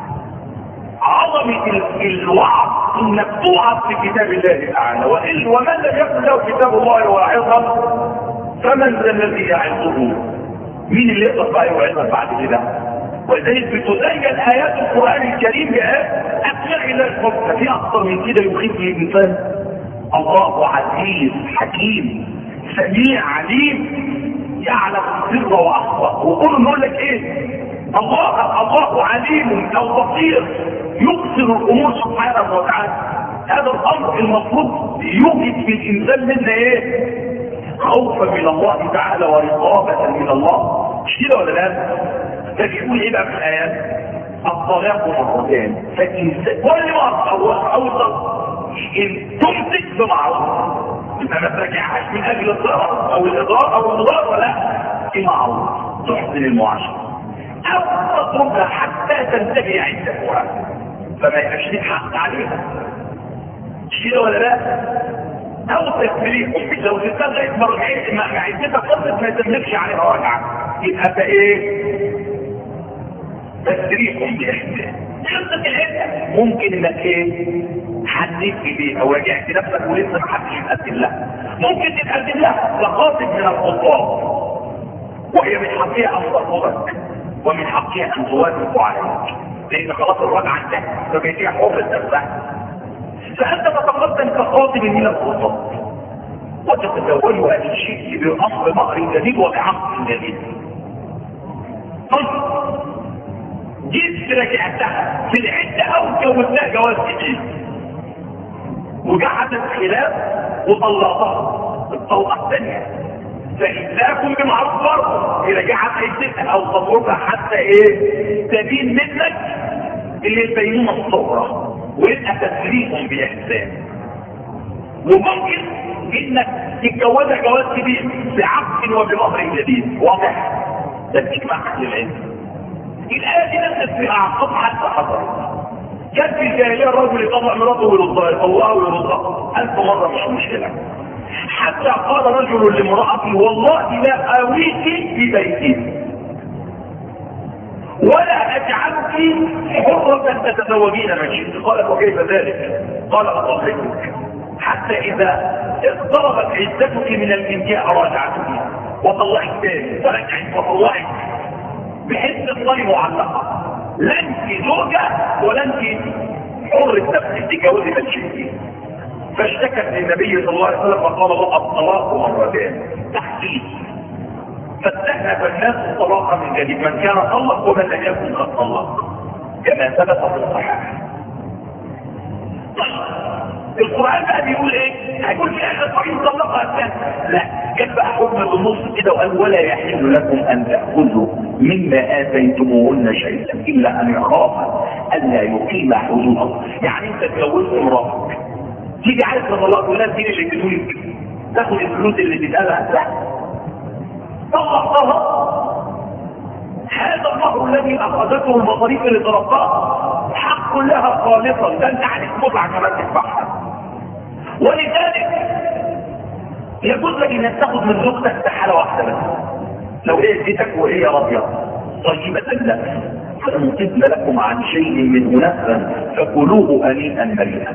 عظمه الوعظ انك توعظ في كتاب الله تعالى، وإن ومن لم يكن له كتاب الله واعظا فمن ذا الذي يعظه؟ مين اللي يقدر بقى يوعظك بعد كده؟ ولذلك بتزين ايات القران الكريم بايات ابلغ الى الحكم. في اكثر من كده يخيف الانسان. الله عزيز حكيم سميع عليم يعلم السر واخفى. وكل نقول لك ايه؟ الله الله عليم او بصير يبصر الامور سبحانه وتعالى. هذا الامر المفروض يوجد في الانسان منا ايه؟ خوفا من الله تعالى ورقابه من الله. مش كده ولا لا؟ ده بيقول ايه بقى في الايات؟ الطلاق مرتين فإن كل مرة او اوصل ان تمسك بمعروف يبقى ما ترجعهاش من اجل الضرر او الاضرار او الضرر، ولا بمعروف تحسن المعاشره او تتركها حتى تنتهي عدتها فما يبقاش ليك حق عليها. مش كده ولا لا؟ او تسليم لو تستغرق مرجعيه ما عدتك قصد ما تملكش عليها رجعه يبقى فايه؟ تسريح باحسان. خلصت العده ممكن انك ايه؟ حددت بيه او رجعت نفسك ولسه ما حدش يتقدم لها. ممكن تتقدم لها لقاطب من الخطاب وهي من حقها ان ترفضك ومن حقها ان توافق عليك لان خلاص الرجعه انتهت فبيتيح حر نفسها. فانت تتقدم كخاطب من الخطاب وتتزوج هذا الشيء باصل مهر جديد وبعقد جديد. طيب جيت رجعتها في العده او جوزتها جواز جديد وجحدت خلاف وطلقها الطلقه الثانيه فإذاكم بمعروف برضه رجعت عدتها او تتركها حتى ايه؟ تبين منك اللي البينونه الصغرى ويبقى تسريح باحسان. وممكن انك تتجوزها جواز كبير بعقد وبمهر جديد واضح. ده بتجمع اهل العلم. الآية دي نزلت في أعقاب حتى حضرت. كان في الجاهلية الرجل يطلع مراته ويرضاها الله ويرضاها ألف مرة مش مشكلة. حتى قال رجل لامرأته والله لا آويك في بيتي ولا أجعلك حرة تتزوجين من شئت. قالت وكيف ذلك؟ قال أطلقك حتى إذا اقتربت عدتك من الانتهاء راجعتك وطلعت تاني ورجعت وطلعت بحيث تطلعي معلقة لا انت زوجة ولا انت حر نفسك تتجوزي من شئت. فاشتكت للنبي صلى الله عليه وسلم فقال له الطلاق مرتين تحديد. فاستهنف الناس الطلاق من جديد من كان طلق ومن لم يكن قد طلق كما ثبت في الصحيح. القرآن بقى بيقول ايه؟ هيقول في اخر طريق طلقها الثاني. لا كان بقى حكم بالنص كده وقال ولا يحل لكم ان تأخذوا مما آتيتموهن شيئا الا ان يخافا الا يقيم حدود الله. يعني انت اتجوزت مراتك تيجي عايز تطلق ولا تيجي اللي بتقول تاخد الفلوس اللي بتقالها لا طلقتها. هذا المهر الذي اخذته المصاريف اللي طلبتها حق لها خالصا ده انت عليك متعه كمان تدفعها. ولذلك يجوز لك انك تاخد من زوجتك في حاله واحده بس لو هي اديتك وهي راضيه طيبه لا فان تبن لكم عن شيء منه نفسا فكلوه هنيئا مريئا.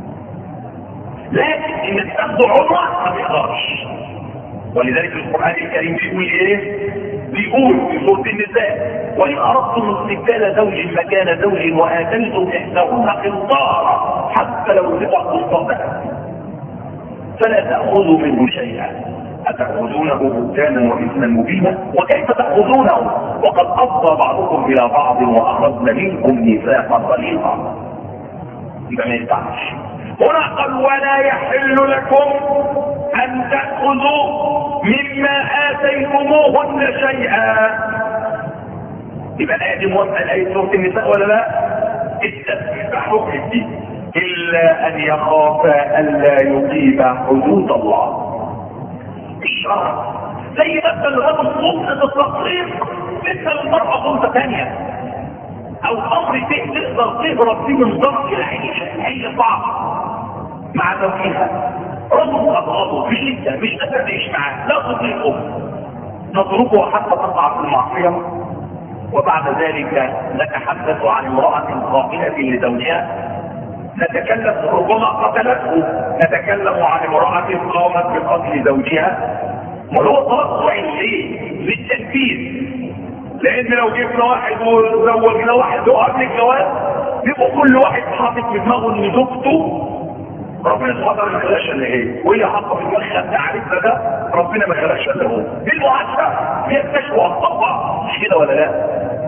لكن انك تاخده عمره ما تقدرش. ولذلك القرآن الكريم بيقول ايه؟ بيقول في سورة النساء وإن أردتم استبدال زوج مكان زوج وآتيتم إحداهن قنطارا حتى لو تبقوا الصدقة فلا تأخذوا منه شيئا أتأخذونه بهتانا وإثما مبينا وكيف تأخذونه وقد أفضى بعضكم إلى بعض وأخذن منكم ميثاقا غليظا. يبقى ما ينفعش. هنا قال ولا يحل لكم ان تأخذوا مما آتيتموهن شيئا. يبقى الآية دي موافقة لآية سورة النساء ولا لا؟ استفتحوا دي إلا أن يخافا ألا يقيما حدود الله. الشرع زي مثل الرجل سلطة التطبيق مثل المرأة سلطة ثانية، أو أمر فيه تقدر تهرب فيه من ضغط العيش، هي صعب مع زوجها. رجل أضغطه مش انت مش قادر تعيش معاه، لا تطيقه، نتركه حتى تقع في المعصية. وبعد ذلك نتحدث عن امرأة قائلة لزوجها، نتكلم ربما قتلته، نتكلم عن امرأة قامت بقتل زوجها. وهو طلب صعيد ليه؟ للتنفيذ. لان لو جبنا واحد وزوجنا واحد وقبل الجواز يبقى كل واحد حاطط في دماغه ان زوجته ربنا سبحانه ما خلاش الا هي، وهي حاطه في دماغها التعريف ده ربنا ما خلاش الا هو. دي المعاشره هي التشوى الطبع، مش كده ولا لا؟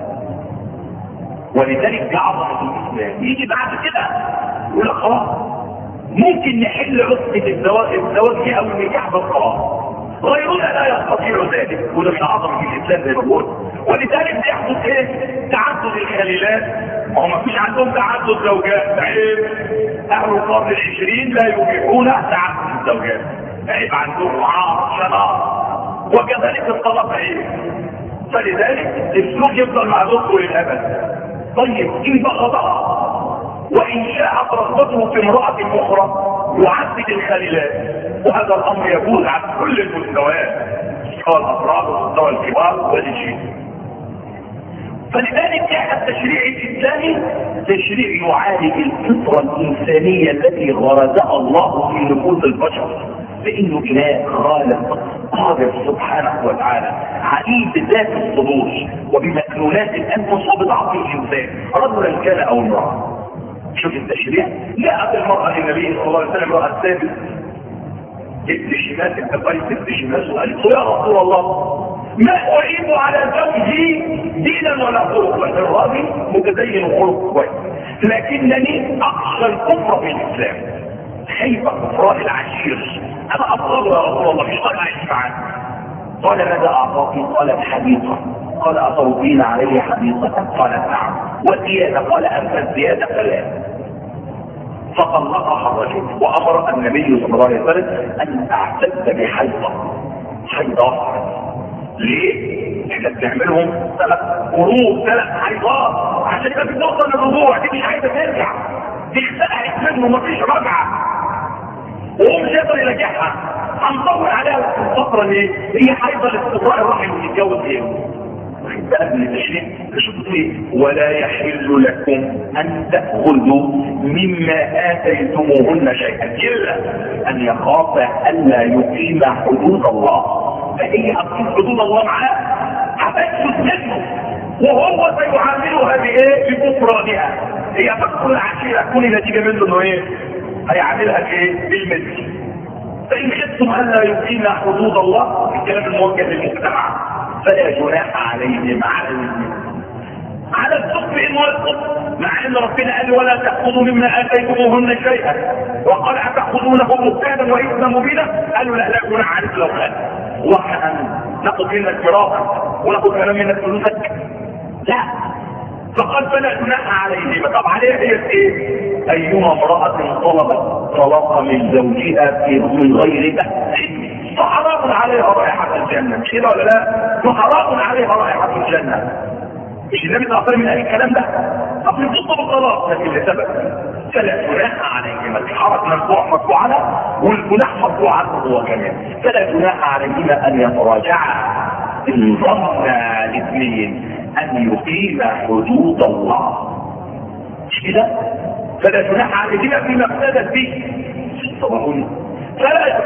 ولذلك دي عظمه الاسلام. يجي بعد كده يقول لك خلاص ممكن نحل عقده الزواج الزواج دي او النكاح بالطلاق، غيرنا لا يستطيع ذلك، وده من عظمه الاسلام زي ما بقول. ولذلك بيحدث ايه؟ تعدد الخليلات. ما هو ما فيش عندهم تعدد زوجات، عيب. اهل القرن العشرين لا يبيحون تعدد الزوجات، عيب عندهم عار شنار. وكذلك الطلاق عيب. فلذلك الزوج يفضل مع زوجته للابد. طيب ان بغضها وان شاءت رغبته في امراه اخرى يعدد الخليلات، وهذا الامر يجوز على كل المستويات، مستوى الافراد ومستوى الكبار والجيل. فلذلك كان التشريع الاسلامي تشريع يعالج الفطره الانسانيه التي غرزها الله في نفوس البشر، لانه اله خالق قادر سبحانه وتعالى عليم بذات الصدور وبمكنونات الانفس وبضعف الانسان، رجلا كان او امراه. شوف التشريع، جاءت المراه للنبي صلى الله عليه وسلم امراه ثابت ابن شماس ابن قيس ابن شماس، وقالت له يا رسول الله ما اعيب على زوجي دينا ولا خلقا، الراجل متدين وخلق كويس لكنني اخشى الكفر في الاسلام، خايف كفران العشير، انا افضل يا رسول الله مش قادر اعيش معاه. قال ماذا اعطاكي؟ قالت حديقه. قال اتربين عليه حديقه؟ قالت نعم. وزياده؟ قال اما الزياده فلا. فطلقها الرجل وامر النبي صلى الله عليه وسلم ان تعتد بحيضه. حيضات ليه؟ احنا بنعملهم ثلاث قروء ثلاث حيضات عشان كده بتوصل للرجوع، دي مش عايزه ترجع، دي اختلعت منه ومفيش رجعه وهو مش يقدر يرجعها. هنطول عليها الفتره دي، هي حيضه لاستقراء الرحم وتتجوز ايه؟ واخد بالك من التشريع؟ شوفوا ايه؟ ولا يحل لكم ان تاخذوا مما اتيتموهن شيئا الا ان يخافا الا يقيم حدود الله. فهي هتقيم حدود الله معاه هتكسب منه، وهو سيعاملها بايه؟ بكفرانها. هي تكفر العشيره تكون نتيجه منه انه ايه؟ هيعاملها بايه؟ بالمثل. فان خفتم الا يقيم حدود الله، الكلام الموجه للمجتمع، فلا جناح عليهم على على الكفر ان والكفر، مع ان ربنا قال ولا تاخذوا مما اتيتموهن شيئا، وقال اتاخذونه بهتانا واثما مبينا، قالوا لا لا جناح عليك لو كان واحنا ناخذ منك ميراثك وناخذ كلام منك فلوسك، لا. فقال فلا جناح عليهم. طب عليها هي ايه؟ ايما امراه طلبت طلاقا من زوجها في من غير بأس فحرام عليها رائحه الجنه، مش كده ولا لا؟ فحرام عليها رائحه الجنه. مش النبي صلى الله عليه وسلم من الكلام ده؟ طب نطلب الطلاق لكن لسبب، فلا جناح عليهما. الحرج مرفوع مرفوع عنها والجناح مرفوع عنه هو كمان. فلا جناح عليهما ان يتراجعا ان ظنا الاثنين ان يقيم حدود الله، مش كده؟ فلا جناح عليهما فيما افتدت به. فلا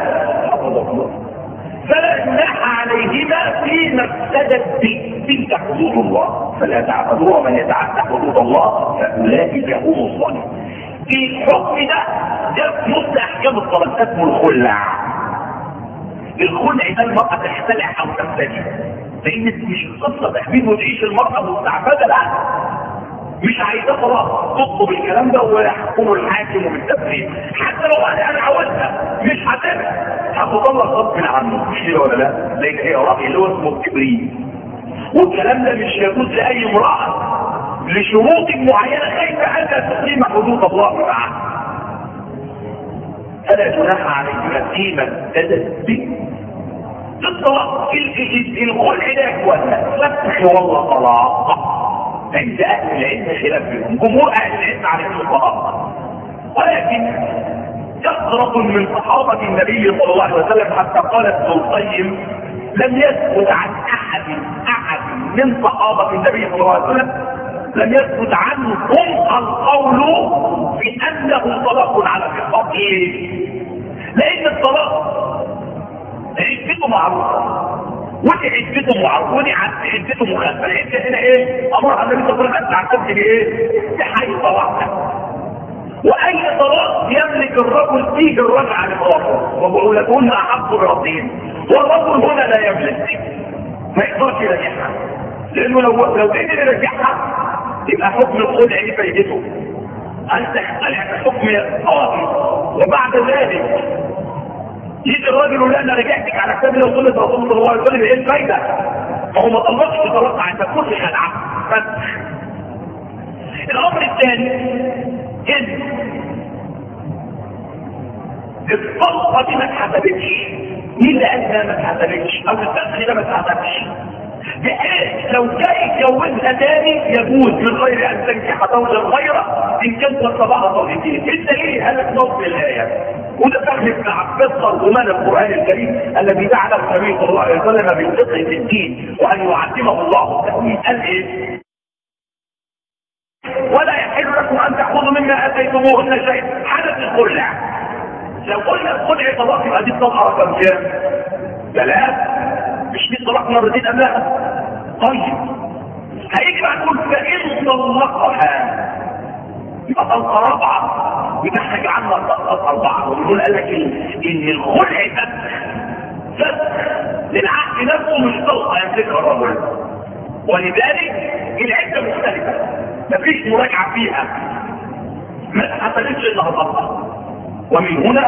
فلا جناح عليهما فيما افتدت به. تلك حدود الله فلا تعتدوها، ومن يتعدى حدود الله فاولئك هم الظالمون. في الحكم ده ده نص احكام الطلاق اسمه الخلع. الخلع ده المرأة تختلع او تختلع، لان مش القصة تحبيب وتعيش المرأة مستعبدة، لا. مش عايزاه خلاص تطلب الكلام ده ويحكمه الحاكم وبالتفريق، حتى لو انا انا عاوزها مش هتبقى هتطلق غصب عنه، مش كده ولا لا؟ لان هي راي اللي هو اسمه التبريد، والكلام ده مش يجوز لاي امراه لشروط معينه خايفه الا تقيم حدود الله معها. فلا جناح عليكم فيما ابتدت به الطلاق. الخلع ده يا اخوانا فتح والله طلاق عند اهل العلم خلاف بينهم، جمهور اهل العلم على انه طلاق، ولكن كثرة من صحابة النبي صلى الله عليه وسلم حتى قال ابن القيم لم يثبت عن احد احد من صحابة النبي صلى الله عليه وسلم لم يثبت عنهم القول بانه طلاق على الخطاب. ليه؟ لان الطلاق عدته معروفة ودي عدته معروفة ودي عدته مخالفة. انت هنا ايه؟ امرها النبي صلى الله عليه وسلم تعتبر بايه؟ بحي طلاق. واي طلاق يملك الرجل فيه الرجعة لمراته وبعولتهن احق برضين، والرجل هنا لا يملك، ما يقدرش يرجعها، لانه لو لو قدر يرجعها يبقى حكم الخلع ايه فايدته؟ ان تختلع بحكم القاضي، وبعد ذلك يجي الراجل يقول انا رجعتك على كتاب لو قلت رسول الله عليه وسلم ايه الفايده؟ فهو ما طلقش طلاق عند كل خلعه بس. الامر الثاني ان الطلقه دي ما اتحسبتش، مين اللي قال انها ما اتحسبتش؟ او الفسخ ده ما اتحسبش، بحيث لو جاي يتجوزها تاني يجوز من غير ان تنكح زوجا غيره ان كانت طبعها طلقتين. الدليل هذا نص الايه، وده فهم ابن عباس ترجمان القران الكريم الذي دعا النبي صلى الله عليه وسلم بالفقه في الدين وان يعلمه الله التاويل. قال ايه؟ ولا يحل لكم ان تاخذوا مما اتيتموهن شيئا حدث الخلع. لو قلنا الخلع طلاق يبقى دي الطلقه رقم كام؟ ثلاث، مش دي طلاق مرتين قبلها؟ طيب هيجي بقى نقول فان طلقها يبقى طلقه رابعه، يبقى احنا جعلنا طلقات اربعه، ونقول قال لك ان الخلع فسخ فسخ للعقد نفسه مش طلقه يملكها الرجل، ولذلك العده مختلفه مفيش مراجعه فيها، ما حصلتش الا طلقه. ومن هنا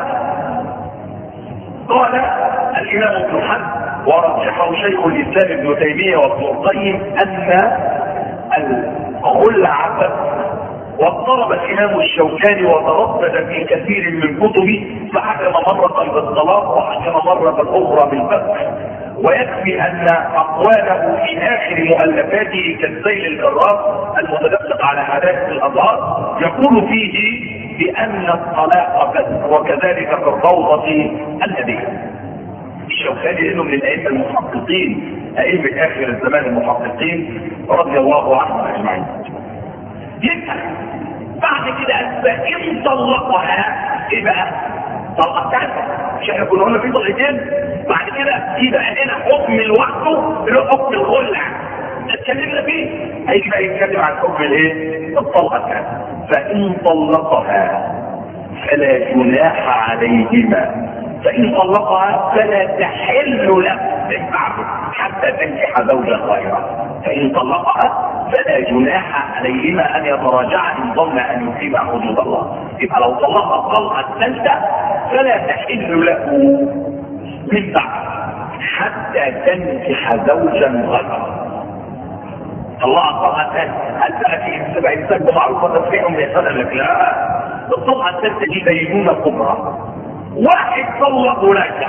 قال الامام ابن حزم ورجحه شيخ الاسلام ابن تيميه وابن القيم ان الخلع فسخ، واضطرب الامام الشوكاني وتردد في كثير من كتبه فحكم مره بالطلاق وحكم مره اخرى بالفسخ. ويكفي ان اقواله في اخر مؤلفاته كالسيل الجرار المتدفق على حدائق الازهار يقول فيه بان الطلاق فسخ، وكذلك في الروضه النبيه. الشوكاني انه من الائمه المحققين، ائمه اخر الزمان المحققين رضي الله عنهم اجمعين. يبقى بعد كده فإن طلقها ايه بقى؟ طلقة ثالثة، مش احنا كنا قلنا في طلقتين؟ بعد كده يبقى هنا حكم لوحده اللي هو حكم الخلع اتكلمنا فيه، هيجي بقى يتكلم عن حكم الايه؟ الطلقة الثالثة. فإن طلقها فلا جناح عليهما، فإن طلقها فلا تحل له من بعده حتى تنكح زوجا غيره. فإن طلقها فلا جناح عليهما ان يتراجعا ان ظن ان يقيم حدود الله. يبقى لو طلقها الطلقه الثالثه فلا تحل له من بعد حتى تنكح زوجا غيره. طلقها الطلقه الثالثه، هل بقى في سبع انسان معروفه تفريحهم بيحصل لك؟ لا، الطلقه الثالثه دي بينونه كبرى. واحد طلق وراجع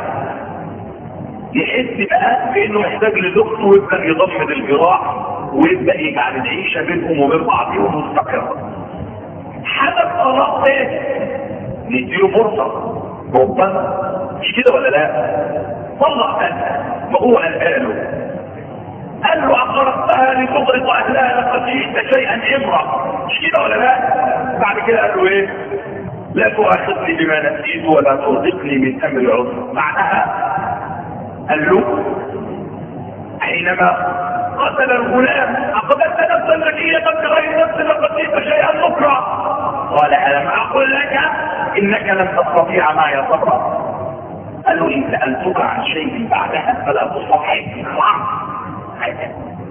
يحس بقى بانه محتاج لزوجته ويبدا يضمد الجراح ويبدا يجعل العيشه بينهم وبين بعضهم مستقره. حدث طلاق تاني نديله فرصه ربما، مش كده ولا لا؟ طلق تاني، ما هو قال له قال له اقرضتها لتغرق اهلها لقد جئت شيئا امرا، مش كده ولا لا؟ بعد كده قال له ايه؟ لا تؤاخذني بما نسيت ولا ترهقني من امر عذر. معناها قال له حينما قتل الغلام اقتلت نفسا زكية بغير نفس لقد جئت شيئا نكرا، قال الم اقل لك انك لن تستطيع معي صبرا. قال له ان سالتك عن شيء بعدها فلا تصحح.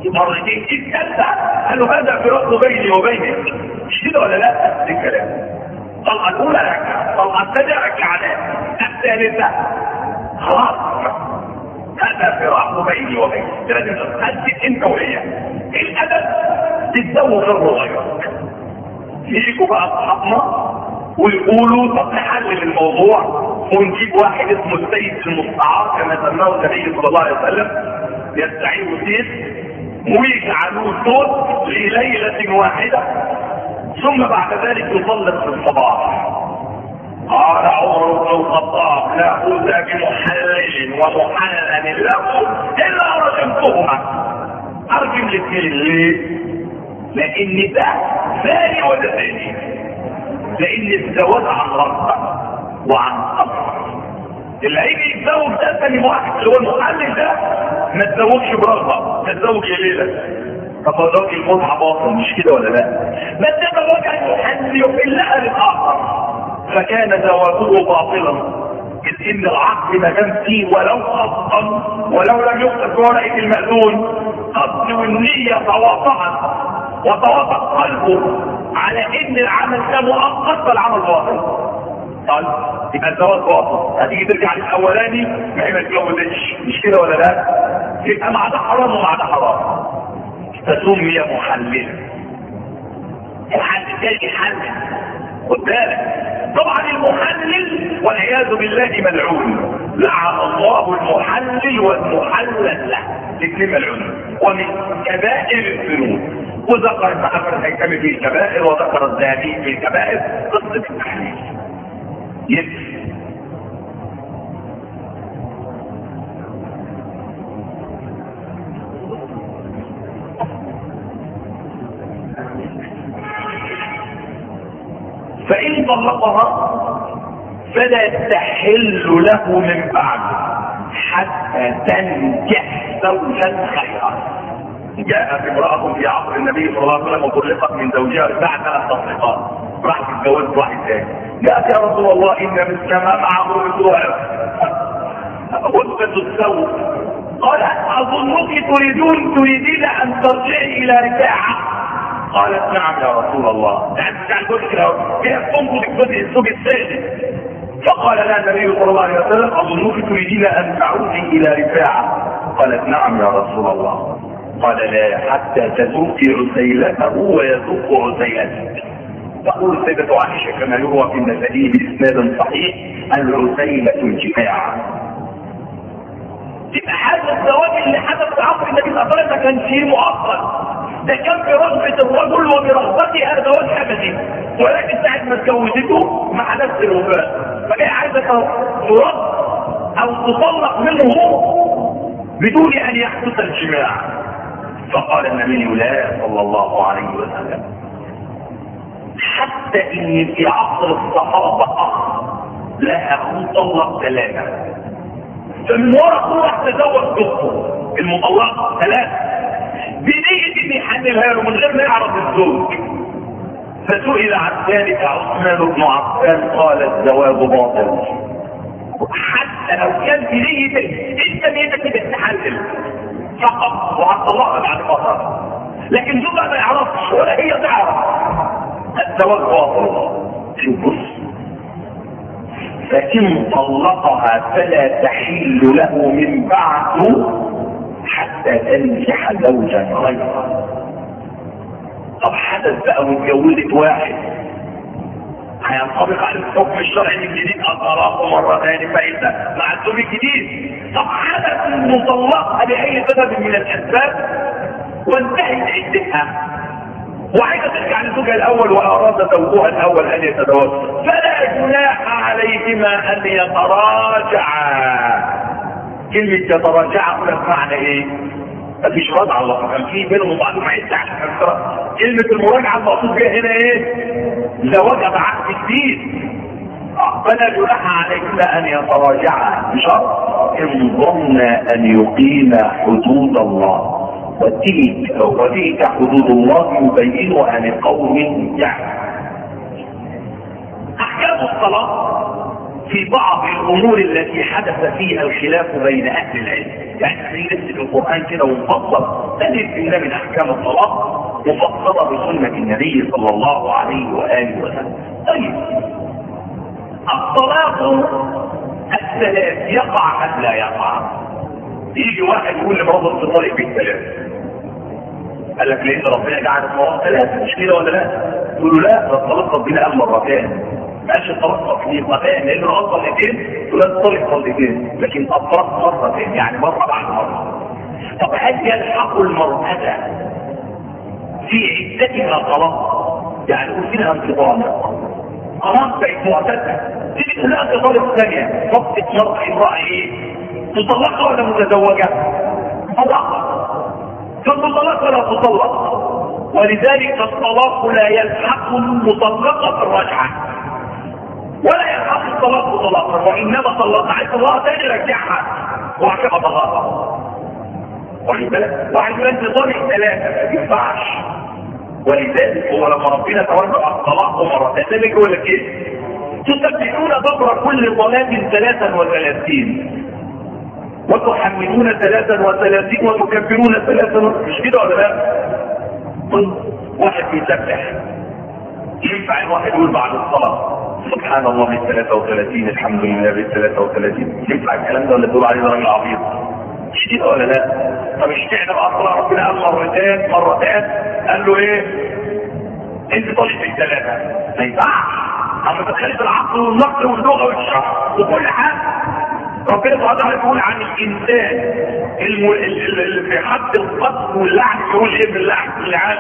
مرتين الثالثة قال له هذا فراق بيني وبينك، مش كده ولا لا؟ ده الكلام. طلقة الأولى ركعة، طلقة الثانية ركعتين، الثالثة خلاص هذا فراق بيني وبينك، لازم تتحدد انت وهي. الأدب تتزوج غير غيرك. يجيكوا بقى اصحابنا ويقولوا طب نحلل الموضوع ونجيب واحد اسمه السيد المستعار كما سماه النبي صلى الله عليه وسلم، يستعير سيف ويجعلوه صوت لليلة واحدة ثم بعد ذلك يطلق في الصباح. قال عمر بن الخطاب لا أوذى بمحلل ومحلل له إلا رجمتهما. أرجم الاثنين ليه؟ لأن ده ثاني وده ثاني، لأن الزواج عن رغبة وعن أمر. اللي هيجي يتزوج ده ثاني واحد اللي هو المحلل ده ما تزوجش برغبة، ما تزوج ليلة. طب الراجل المتعة باطل مش كده ولا لا؟ ما تزوج المحلل إلا للآخر فكان زواجه باطلا، إذ إن العقد ما دام فيه ولو قصدا ولو لم يكتب ورقة المأذون قصد والنية تواطعا وتوافق قلبه على ان العمل ده مؤقت فالعمل باطل. طيب يبقى الزواج باطل، هتيجي ترجع للاولاني ما هي ما اتجوزتش، مش كده ولا لا؟ يبقى مع ده حرام ومع ده حرام. فسمي محللا. الحل الثاني حل خد بالك. طبعا المحلل والعياذ بالله ملعون، لعن الله المحلل والمحلل له، الاثنين ملعون ومن كبائر الذنوب. وذكر ابن حجر الهيثمي في الكبائر وذكر الذهبي في الكبائر قصة التحليل. يكفي. فإن طلقها فلا تحل له من بعد حتى تنكح زوجا خيرا. جاءت امرأة في عصر النبي صلى الله عليه وسلم وطلقت من زوجها بعد ثلاث تطليقات، راحت تتجوز واحد ثاني. جاءت يا رسول الله ان مثل ما معه الزوج غصبة الزوج. قال اظنك تريدون تريدين ان ترجعي الى رفاعة. قالت نعم يا رسول الله. يعني بتاع الجزء هي تنقض الجزء الزوج الثالث. فقال لها النبي صلى الله عليه وسلم اظنك تريدين ان تعودي الى رفاعة. قالت نعم يا رسول الله. قال لا حتى تذوقي عسيلته ويذوق عسيلتك. تقول السيدة عائشة كما يروى في النسائي بإسناد صحيح العسيلة الجماع. يبقى هذا الزواج اللي حدث في عصر النبي صلى الله عليه وسلم ما كانش فيه مؤقت، ده كان برغبة الرجل وبرغبتها زواج أبدي، ولكن ساعة ما اتجوزته ما حدث الوفاة فهي عايزة ترد أو تطلق منه بدون أن يحدث الجماع. فقال النبي لا صلى الله عليه وسلم حتى ان في عصر الصحابه اخ لا اخوه طلق ثلاثه، فمن ورا اخوه تزوج اخته المطلقه ثلاثه بنيه ان يحللها له من غير ما يعرف الزوج. فسئل عن ذلك عثمان بن عفان قال الزواج باطل حتى لو كان بنيه انت نيتك بتحلل فقط وهتطلقها بعد فتره، لكن زوجها ما يعرفش ولا هي تعرف. الزواج باطل. شوف بص، فإن طلقها فلا تحل له من بعد حتى تنكح زوجا غيره. طب حدث بقى واتجوزت واحد هينطبق على الحكم الشرعي من جديد الطلاق مرة ثانية فإذا مع الزوج الجديد. طب حدث المطلقة لأي سبب من الأسباب وانتهت عدتها وعايزة ترجع لزوجها الأول وأراد زوجها الأول أن يتزوج فلا جناح عليهما أن يتراجعا. كلمة يتراجعا هنا بمعنى إيه؟ مفيش رجعة الله، كان في بينهم بعض ما يدعش. كلمة المراجعة المقصود بها هنا إيه؟ زواج بعقد جديد. فلا جناح عليهما أن يتراجعا بشرط إن ظن أن يقيم حدود الله، وتلك وتلك حدود الله يبينها لقوم يعلم. احكام الصلاه في بعض الامور التي حدث فيها الخلاف بين اهل العلم. يعني في نفس القرآن كده ومفصل تجد ده من احكام الطلاق مفصلة بسنة النبي صلى الله عليه وآله وسلم. طيب الطلاق الثلاث يقع أم لا يقع؟ يجي واحد يقول لمرض في طريق بالثلاث، قال لك ليه ربنا جعل الطلاق ثلاث مش كده ولا لا؟ تقول له لا، ده الطلاق ربنا قال مرتين، ماشي الطلاق طلقتين لانه اصلا طلقتين تقول الطلاق طلقتين، لكن الطلاق مرتين يعني مره بعد مره. طب هل يلحق المرأة في عدتها طلاق؟ يعني قلت لها انت طالق خلاص بقت معتدة، تيجي تقول لها انت طالق ثانيه، ضبطت مرأة امرأة ايه؟ تطلقها ولا متزوجة؟ طلقها. فالطلاق ولا تطلق، ولذلك الطلاق لا يلحق المطلقة الرجعة ولا يلحق الطلاق مطلقا، وانما طلق عايز الله تاني رجعها وعشان طلقها. واخد بالك؟ واحد يقول انت طالق ثلاثة ما ينفعش، ولذلك هو لما ربنا توزع على الطلاق مرتين ده بيقول لك ايه؟ تسبحون ضبر كل صلاة ثلاثا وثلاثين وتحملون ثلاثا وثلاثين وتكبرون ثلاثا، مش كده ولا لا؟ واحد بيسبح ينفع الواحد يقول بعد الصلاة سبحان الله بالثلاثة وثلاثين الحمد لله بالثلاثة وثلاثين، ينفع الكلام ده ولا تقول عليه راجل عبيط؟ مش كده ولا لا؟ طب اشتعنا بقى الصلاة ربنا قال مرتين مرتين قال له ايه؟ انت طالب بالثلاثة ما ينفعش، اما تخلي العقل والنقل واللغة والشرع وكل حاجة. ربنا سبحانه يقول عن الانسان اللي في حد القتل واللعن يقول ايه باللعن واللعان؟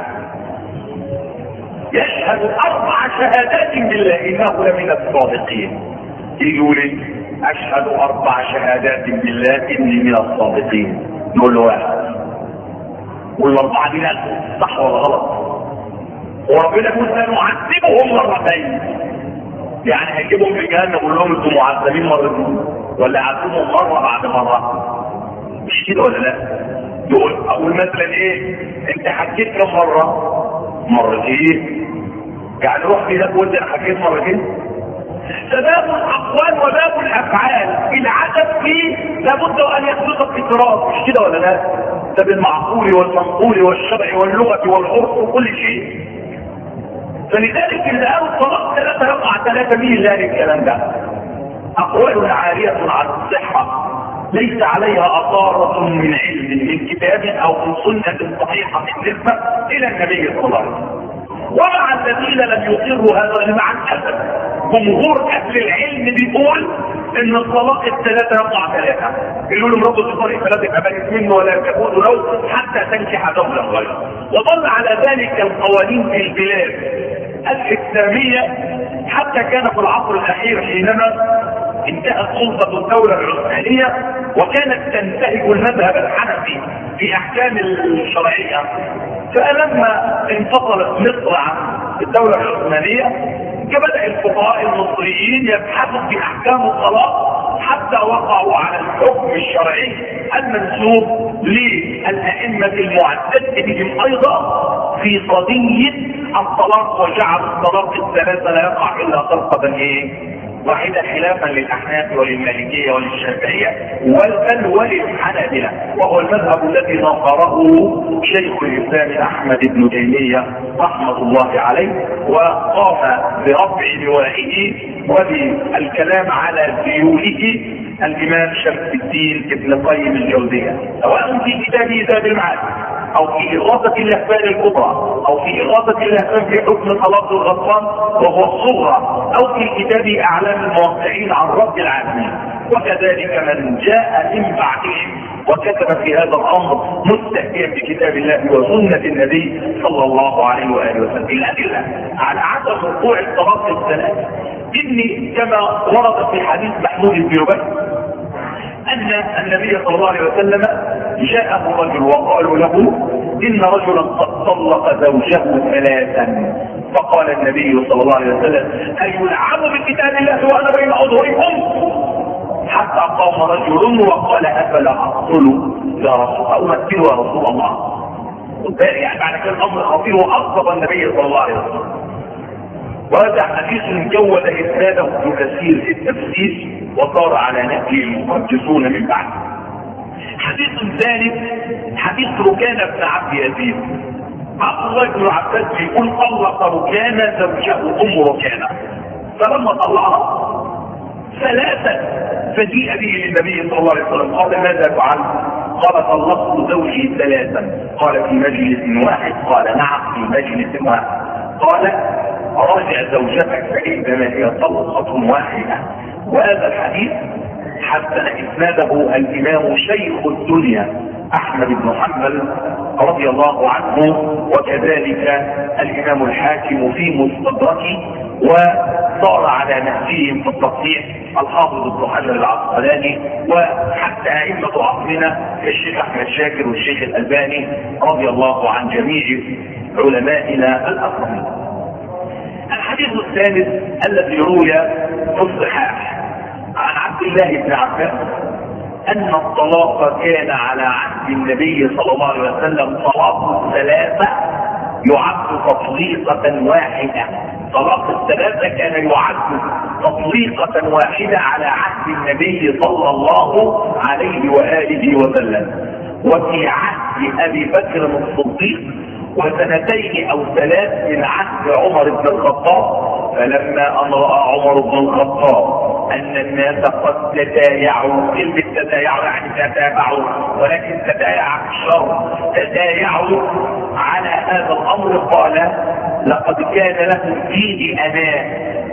يشهد اربع شهادات بالله انه لمن الصادقين. يقول ايه؟ اشهد اربع شهادات بالله اني من الصادقين. نقول له واحد والاربعه دي صح ولا غلط؟ وربنا يقول سنعذبهم مرتين، يعني هيجيبهم في جهنم يقول لهم انتم معذبين مرتين ولا عذبهم مره بعد مره؟ مش كده ولا لا؟ يقول اقول مثلا ايه؟ انت حكيت كم مره؟ مرتين. يعني روح في ذاك وانت حكيت مرتين. فباب الاقوال وباب الافعال العدد فيه لابد ان يخلق اضطراب، مش كده ولا لا؟ ده بالمعقول والمنقول والشرع واللغه والعرف وكل شيء. فلذلك اللي قالوا الطلاق ثلاثه يقع ثلاثه مين اللي قال الكلام ده؟ اقوال عاريه عن الصحه ليس عليها اثاره من علم من كتاب او من سنه صحيحه بالنسبه الى النبي صلى الله عليه وسلم. ومع الذين لم يقروا هذا مع الاسف جمهور اهل العلم بيقول ان الطلاق الثلاثه يقع ثلاثه، يقولوا لمراته في طريق فلا تبقى بنت منه ولا تكون له حتى تنكح زوجا غيره. وظل على ذلك القوانين في البلاد الاسلاميه حتى كان في العصر الاخير حينما انتهت سلطه الدوله العثمانيه وكانت تنتهج المذهب الحنفي في احكام الشرعيه. فلما انفصلت مصر عن الدوله العثمانيه بدأ الفقهاء المصريين يبحثوا في احكام الطلاق حتى وقعوا على الحكم الشرعي المنسوب للائمه المعتد بهم ايضا في قضيه الطلاق، وجعل الطلاق الثلاثه لا يقع الا طلقه ايه؟ واحدة خلافا للأحناف وللمالكية وللشافعية بل وللحنابلة، وهو المذهب الذي نصره شيخ الإسلام أحمد بن تيمية رحمة الله عليه، وقام برفع لوائه وبالكلام على ذيوله الإمام شمس الدين ابن قيم الجوزية، سواء في كتابه زاد المعاد او في اغاثة الاحفاد الكبرى او في اغاثة الاحفاد في حكم طلاق الغطران وهو الصغرى او في كتاب اعلام الموقعين عن رب العالمين، وكذلك من جاء من بعدهم وكتب في هذا الامر مستهديا بكتاب الله وسنة النبي صلى الله عليه واله وسلم. الادلة على عدم وقوع الطلاق الثلاث ان كما ورد في حديث محمود بن جبير ان النبي صلى الله عليه وسلم جاءه رجل وقالوا له ان رجلا قد طلق زوجه ثلاثا، فقال النبي صلى الله عليه وسلم ايلعب بكتاب الله وانا بين اظهركم؟ حتى قام رجل وقال افلا اقتل يا رسول الله امثل يا رسول الله. يعني بعد كده الامر خطير واغضب النبي صلى الله عليه وسلم. وهذا حديث جود اسناده ابن كثير في التفسير وصار على نهجه المحدثون من بعد. حديث ثالث حديث ركانة بن عبد يزيد. عبد الله بن عباس يقول طلق ركانة زوجه ام ركانة، فلما طلعها ثلاثة فجيء به للنبي صلى الله عليه وسلم قال ماذا فعلت؟ قال طلقت زوجي ثلاثا. قال في مجلس واحد؟ قال نعم في مجلس واحد. قال راجع زوجتك فإنما هي طلقة واحدة. وهذا الحديث حسن إسناده الإمام شيخ الدنيا أحمد بن حنبل رضي الله عنه، وكذلك الإمام الحاكم في مستدركه، وصار على نهجهم في التصحيح الحافظ ابن حجر العسقلاني، وحتى أئمة عصرنا الشيخ أحمد شاكر والشيخ الألباني رضي الله عن جميع علمائنا الأكرمين. الحديث الثالث الذي روي في الصحاح عن عبد الله بن عباس أن الطلاق كان على عهد النبي صلى الله عليه وسلم طلاق الثلاثة يعد تطليقة واحدة. طلاق الثلاثة كان يعد تطليقة واحدة على عهد النبي صلى الله عليه وآله وسلم. وفي عهد أبي بكر الصديق وسنتين أو ثلاث من عهد عمر بن الخطاب. فلما أن رأى عمر بن الخطاب أن الناس قد تتايعوا، كلمة تتايعوا يعني تتابعوا، ولكن تتايع الشر، تتايعوا على هذا الأمر، قال لقد كان لكم فيه أناة،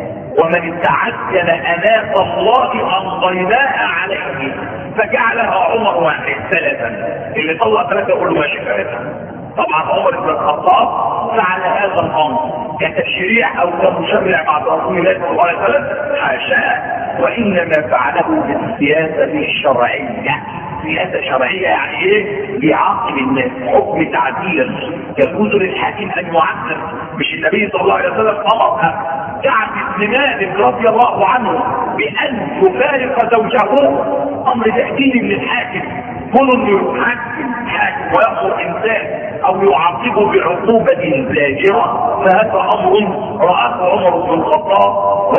ومن استعجل أناة الله أمضيناها عليه. فجعلها عمر واحد ثلاثا، اللي طلع ثلاثة يقول له ماشي ثلاثة. طبعا عمر بن الخطاب فعل هذا الامر كتشريع او كمشرع بعد رسول الله صلى الله عليه وسلم؟ حاشاه، وانما فعله بالسياسه الشرعيه. سياسه شرعيه يعني ايه؟ بيعاقب الناس، حكم تعديل، يجوز للحاكم ان يعدل. مش النبي صلى الله عليه وسلم امر كعب بن مالك رضي الله عنه بان يفارق زوجه؟ امر تاكيد من الحاكم، كل انه يحكم حاكم ويأمر انسان او يعاقبه بعقوبة زاجرة، فهذا امر رآه عمر بن الخطاب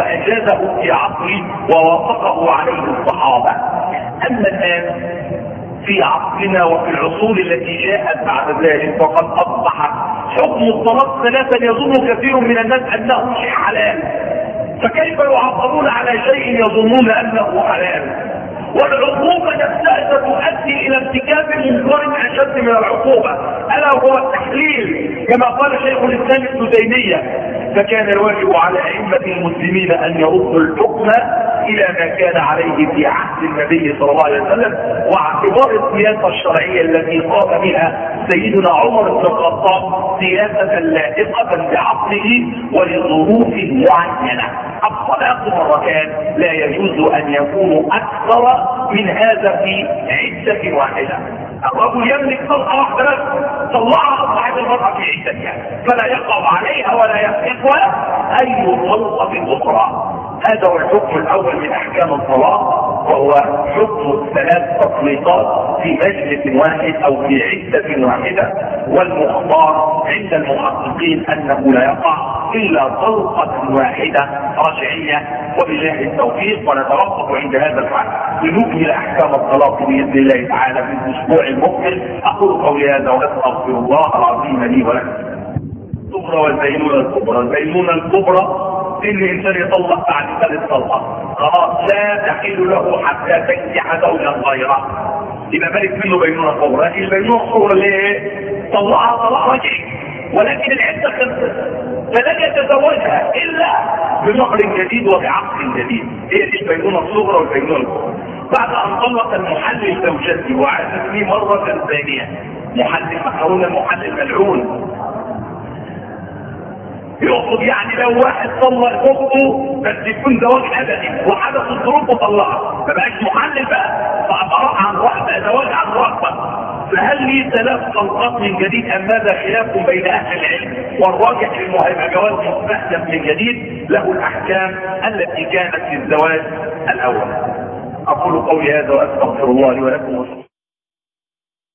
واجازه في عقله ووافقه عليه الصحابة. اما الان في عصرنا وفي العصور التي جاءت بعد ذلك فقد اصبح حكم الطلاق ثلاثا يظن كثير من الناس انه شيء حلال، فكيف يعاقبون على شيء يظنون انه حلال؟ والعقوبة نفسها ستؤدي الى ارتكاب منكر اشد من العقوبة، الا هو التحليل كما قال شيخ الاسلام ابن تيمية. فكان الواجب على ائمة المسلمين ان يردوا الحكم الى ما كان عليه في عهد النبي صلى الله عليه وسلم، واعتبار السياسة الشرعية التي قام بها سيدنا عمر بن الخطاب سياسة لائقة بعقله ولظروف معينة. الطلاق مرتان لا يجوز ان يكون اكثر من هذا في عدة واحدة. الرجل يملك طلقة واحدة بس، طلعها اصبحت المرأة في عدتها، فلا يقع عليها ولا يحققها اي طلقة اخرى. هذا هو الحكم الاول من احكام الطلاق، وهو حكم الثلاث تطليقات في مجلس واحد او في عدة واحدة. والمختار عند المحققين انه لا يقع الا طلقة واحدة رجعية. وبالله التوفيق، ونتوقف عند هذا الحد لنكمل احكام الطلاق باذن الله تعالى في الاسبوع المقبل. اقول قولي هذا واستغفر الله العظيم لي ولكم. الكبرى والبينونة الكبرى. البينونة الكبرى ان الانسان يطلق بعد ثلاث طلقات، خلاص لا تحل له حتى تنكح زوجا غيره، يبقى مالك منه بينونة كبرى. البينونة الكبرى ليه؟ طلقها طلاق رجعي، ولكن العدة خلصت، فلن يتزوجها الا بمهر جديد وبعقد جديد. هي دي البينونة الصغرى والبينونة الكبرى. بعد ان طلق المحلل زوجته وعادت فيه مرة ثانية، محلل مكرون المحلل ملعون، يقصد يعني لو واحد طلق اخته بس يكون زواج ابدي وحدث الظروف وطلقها، ما بقاش محلل بقى، فعبارة عن واحدة زواج عن رغبة. فهل لي ثلاث طلقات من جديد ام ماذا؟ خلاف بين اهل العلم، والراجح انه هيبقى جواز مستحدث من جديد له الاحكام التي كانت في الزواج الاول. اقول قولي هذا واستغفر الله لي ولكم.